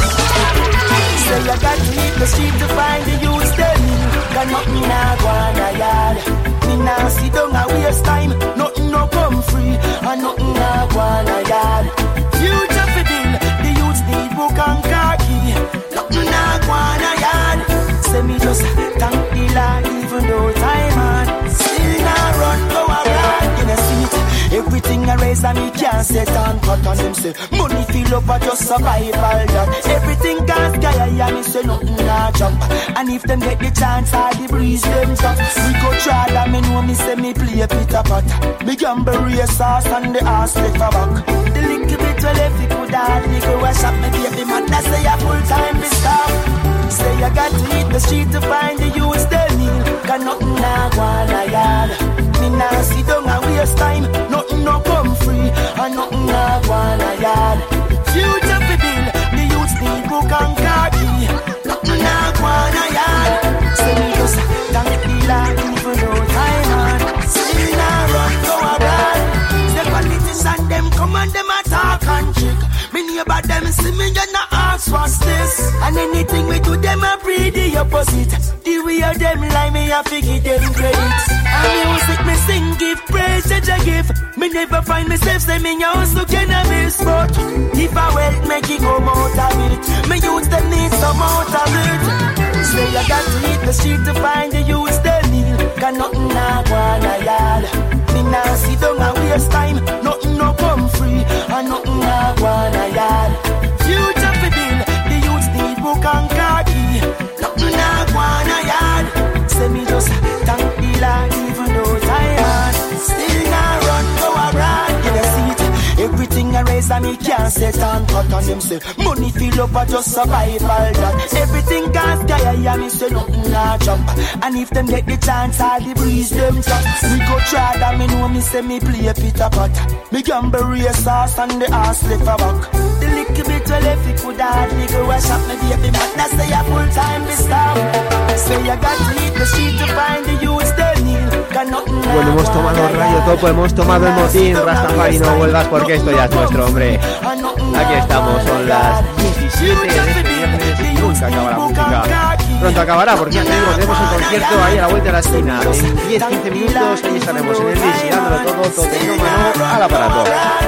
Speaker 18: Say you got to hit the street to find the youth them. Got nothing now go on a yard. Me now sit down a waste time. Nothing no come free, and nothing now go on a yard. Future for bill, the youths need book and car key. Nothing now go on a yard. Say me just thank the Lord, even though time on. Still now run go around in a seat. Everything I raise and me can't set and cut on him say money fill up or just survival that. Everything can sky and me say nothing nah jump. And if them get the chance all the breeze them top. We go try that me know me say me play Peter Pot. Me gamble race sauce and the ass left for back. The little bit well if you could hardly go a shop. Me baby man that say a full time be stop. Say you got to hit the street to find the youth they need. Got nothing nah go on a yard. Me nah sit down and waste time. Nothing no come free, and nothing nah go on a yard. Future for bill, the youths need book and car key. Nothing nah go on a yard. Say me just thank the Lord, even though time on. Still nah run go abroad. The politicians them come and them attack and trick. Me neighbor them see me and not ask what's this. And anything we do them a breed the opposite. The way of them lie me a figure them credits. And music me sing give praise that I give. Me never find myself say me also can a miss. But if I wealth make it come out of it, me youth them need some out of it. Say I got to hit the street to find the youth they need. Got nothing now go on a yard. Me now sit down and waste time. Nothing no come free, and nothing now go on a yard. Future for bill, the youths need book and car key. Nothing now go on a yard. Say me just thank the Lord, even though tired. Still now run go abroad in the seat. Everything I raise and me can't set and cut on them say money fill up or just survival that. Everything can sky and me say nothing nah jump. And if them get the chance all the breeze them top. We go try that me know me say me play Peter Pot. Me gamble race sauce and the ass left for back. The little bit well if you could hardly go a shop. Me baby man that say a full time be stop. Say you got to hit the street to find the youths they need. Got nothing.
Speaker 1: Bueno, hemos tomado Rayo Topo, hemos tomado el motín. Rastafari, no vuelvas porque esto ya es nuestro, hombre. Aquí estamos, son las diecisiete de este viernes y nunca acaba la música. Pronto acabará porque ya te digo, tenemos un concierto ahí a la vuelta de la esquina. En diez a quince minutos ahí estaremos en el D C dándolo todo, totenómano al aparato.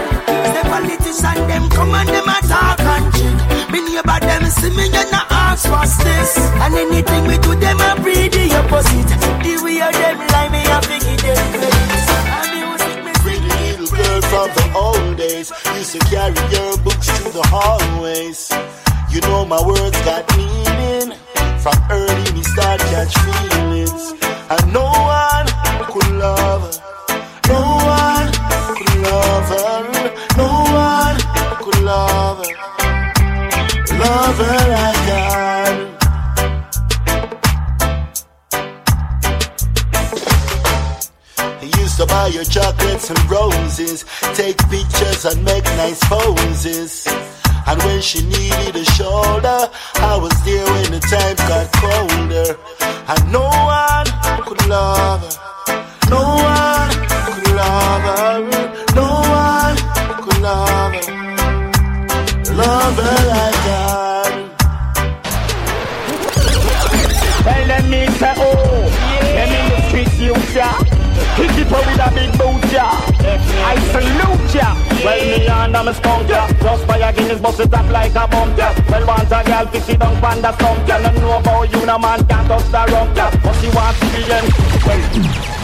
Speaker 18: The politicians them come and them attack and trick. Me neighbor them see me and not ask what's this. And anything we do them a breed the opposite. The way of them lie me a figure them credits. And music me sing
Speaker 19: little girl from the old days used to carry your books through the hallways. You know my words got meaning. From early me start catch feelings. And no one could love her. No one could love her. No one could love her. Love her like God. her chocolates and roses, take pictures and make nice poses. And when she needed a shoulder, I was there when the times got colder. And no one could love her, no one could love her, no one could love her, love her like that.
Speaker 18: Well, let me say, oh, yeah. Let me the street future. Kick it up with a big boot, yeah. I salute ya. Well, me and I'm a skunk, yeah. Just by a Guinness, bust it up like a bump, yeah. Well, want a girl, fish it down from the stump, yeah. Don't know about you, no man can't touch the rump, yeah. But she wants to be in. Well,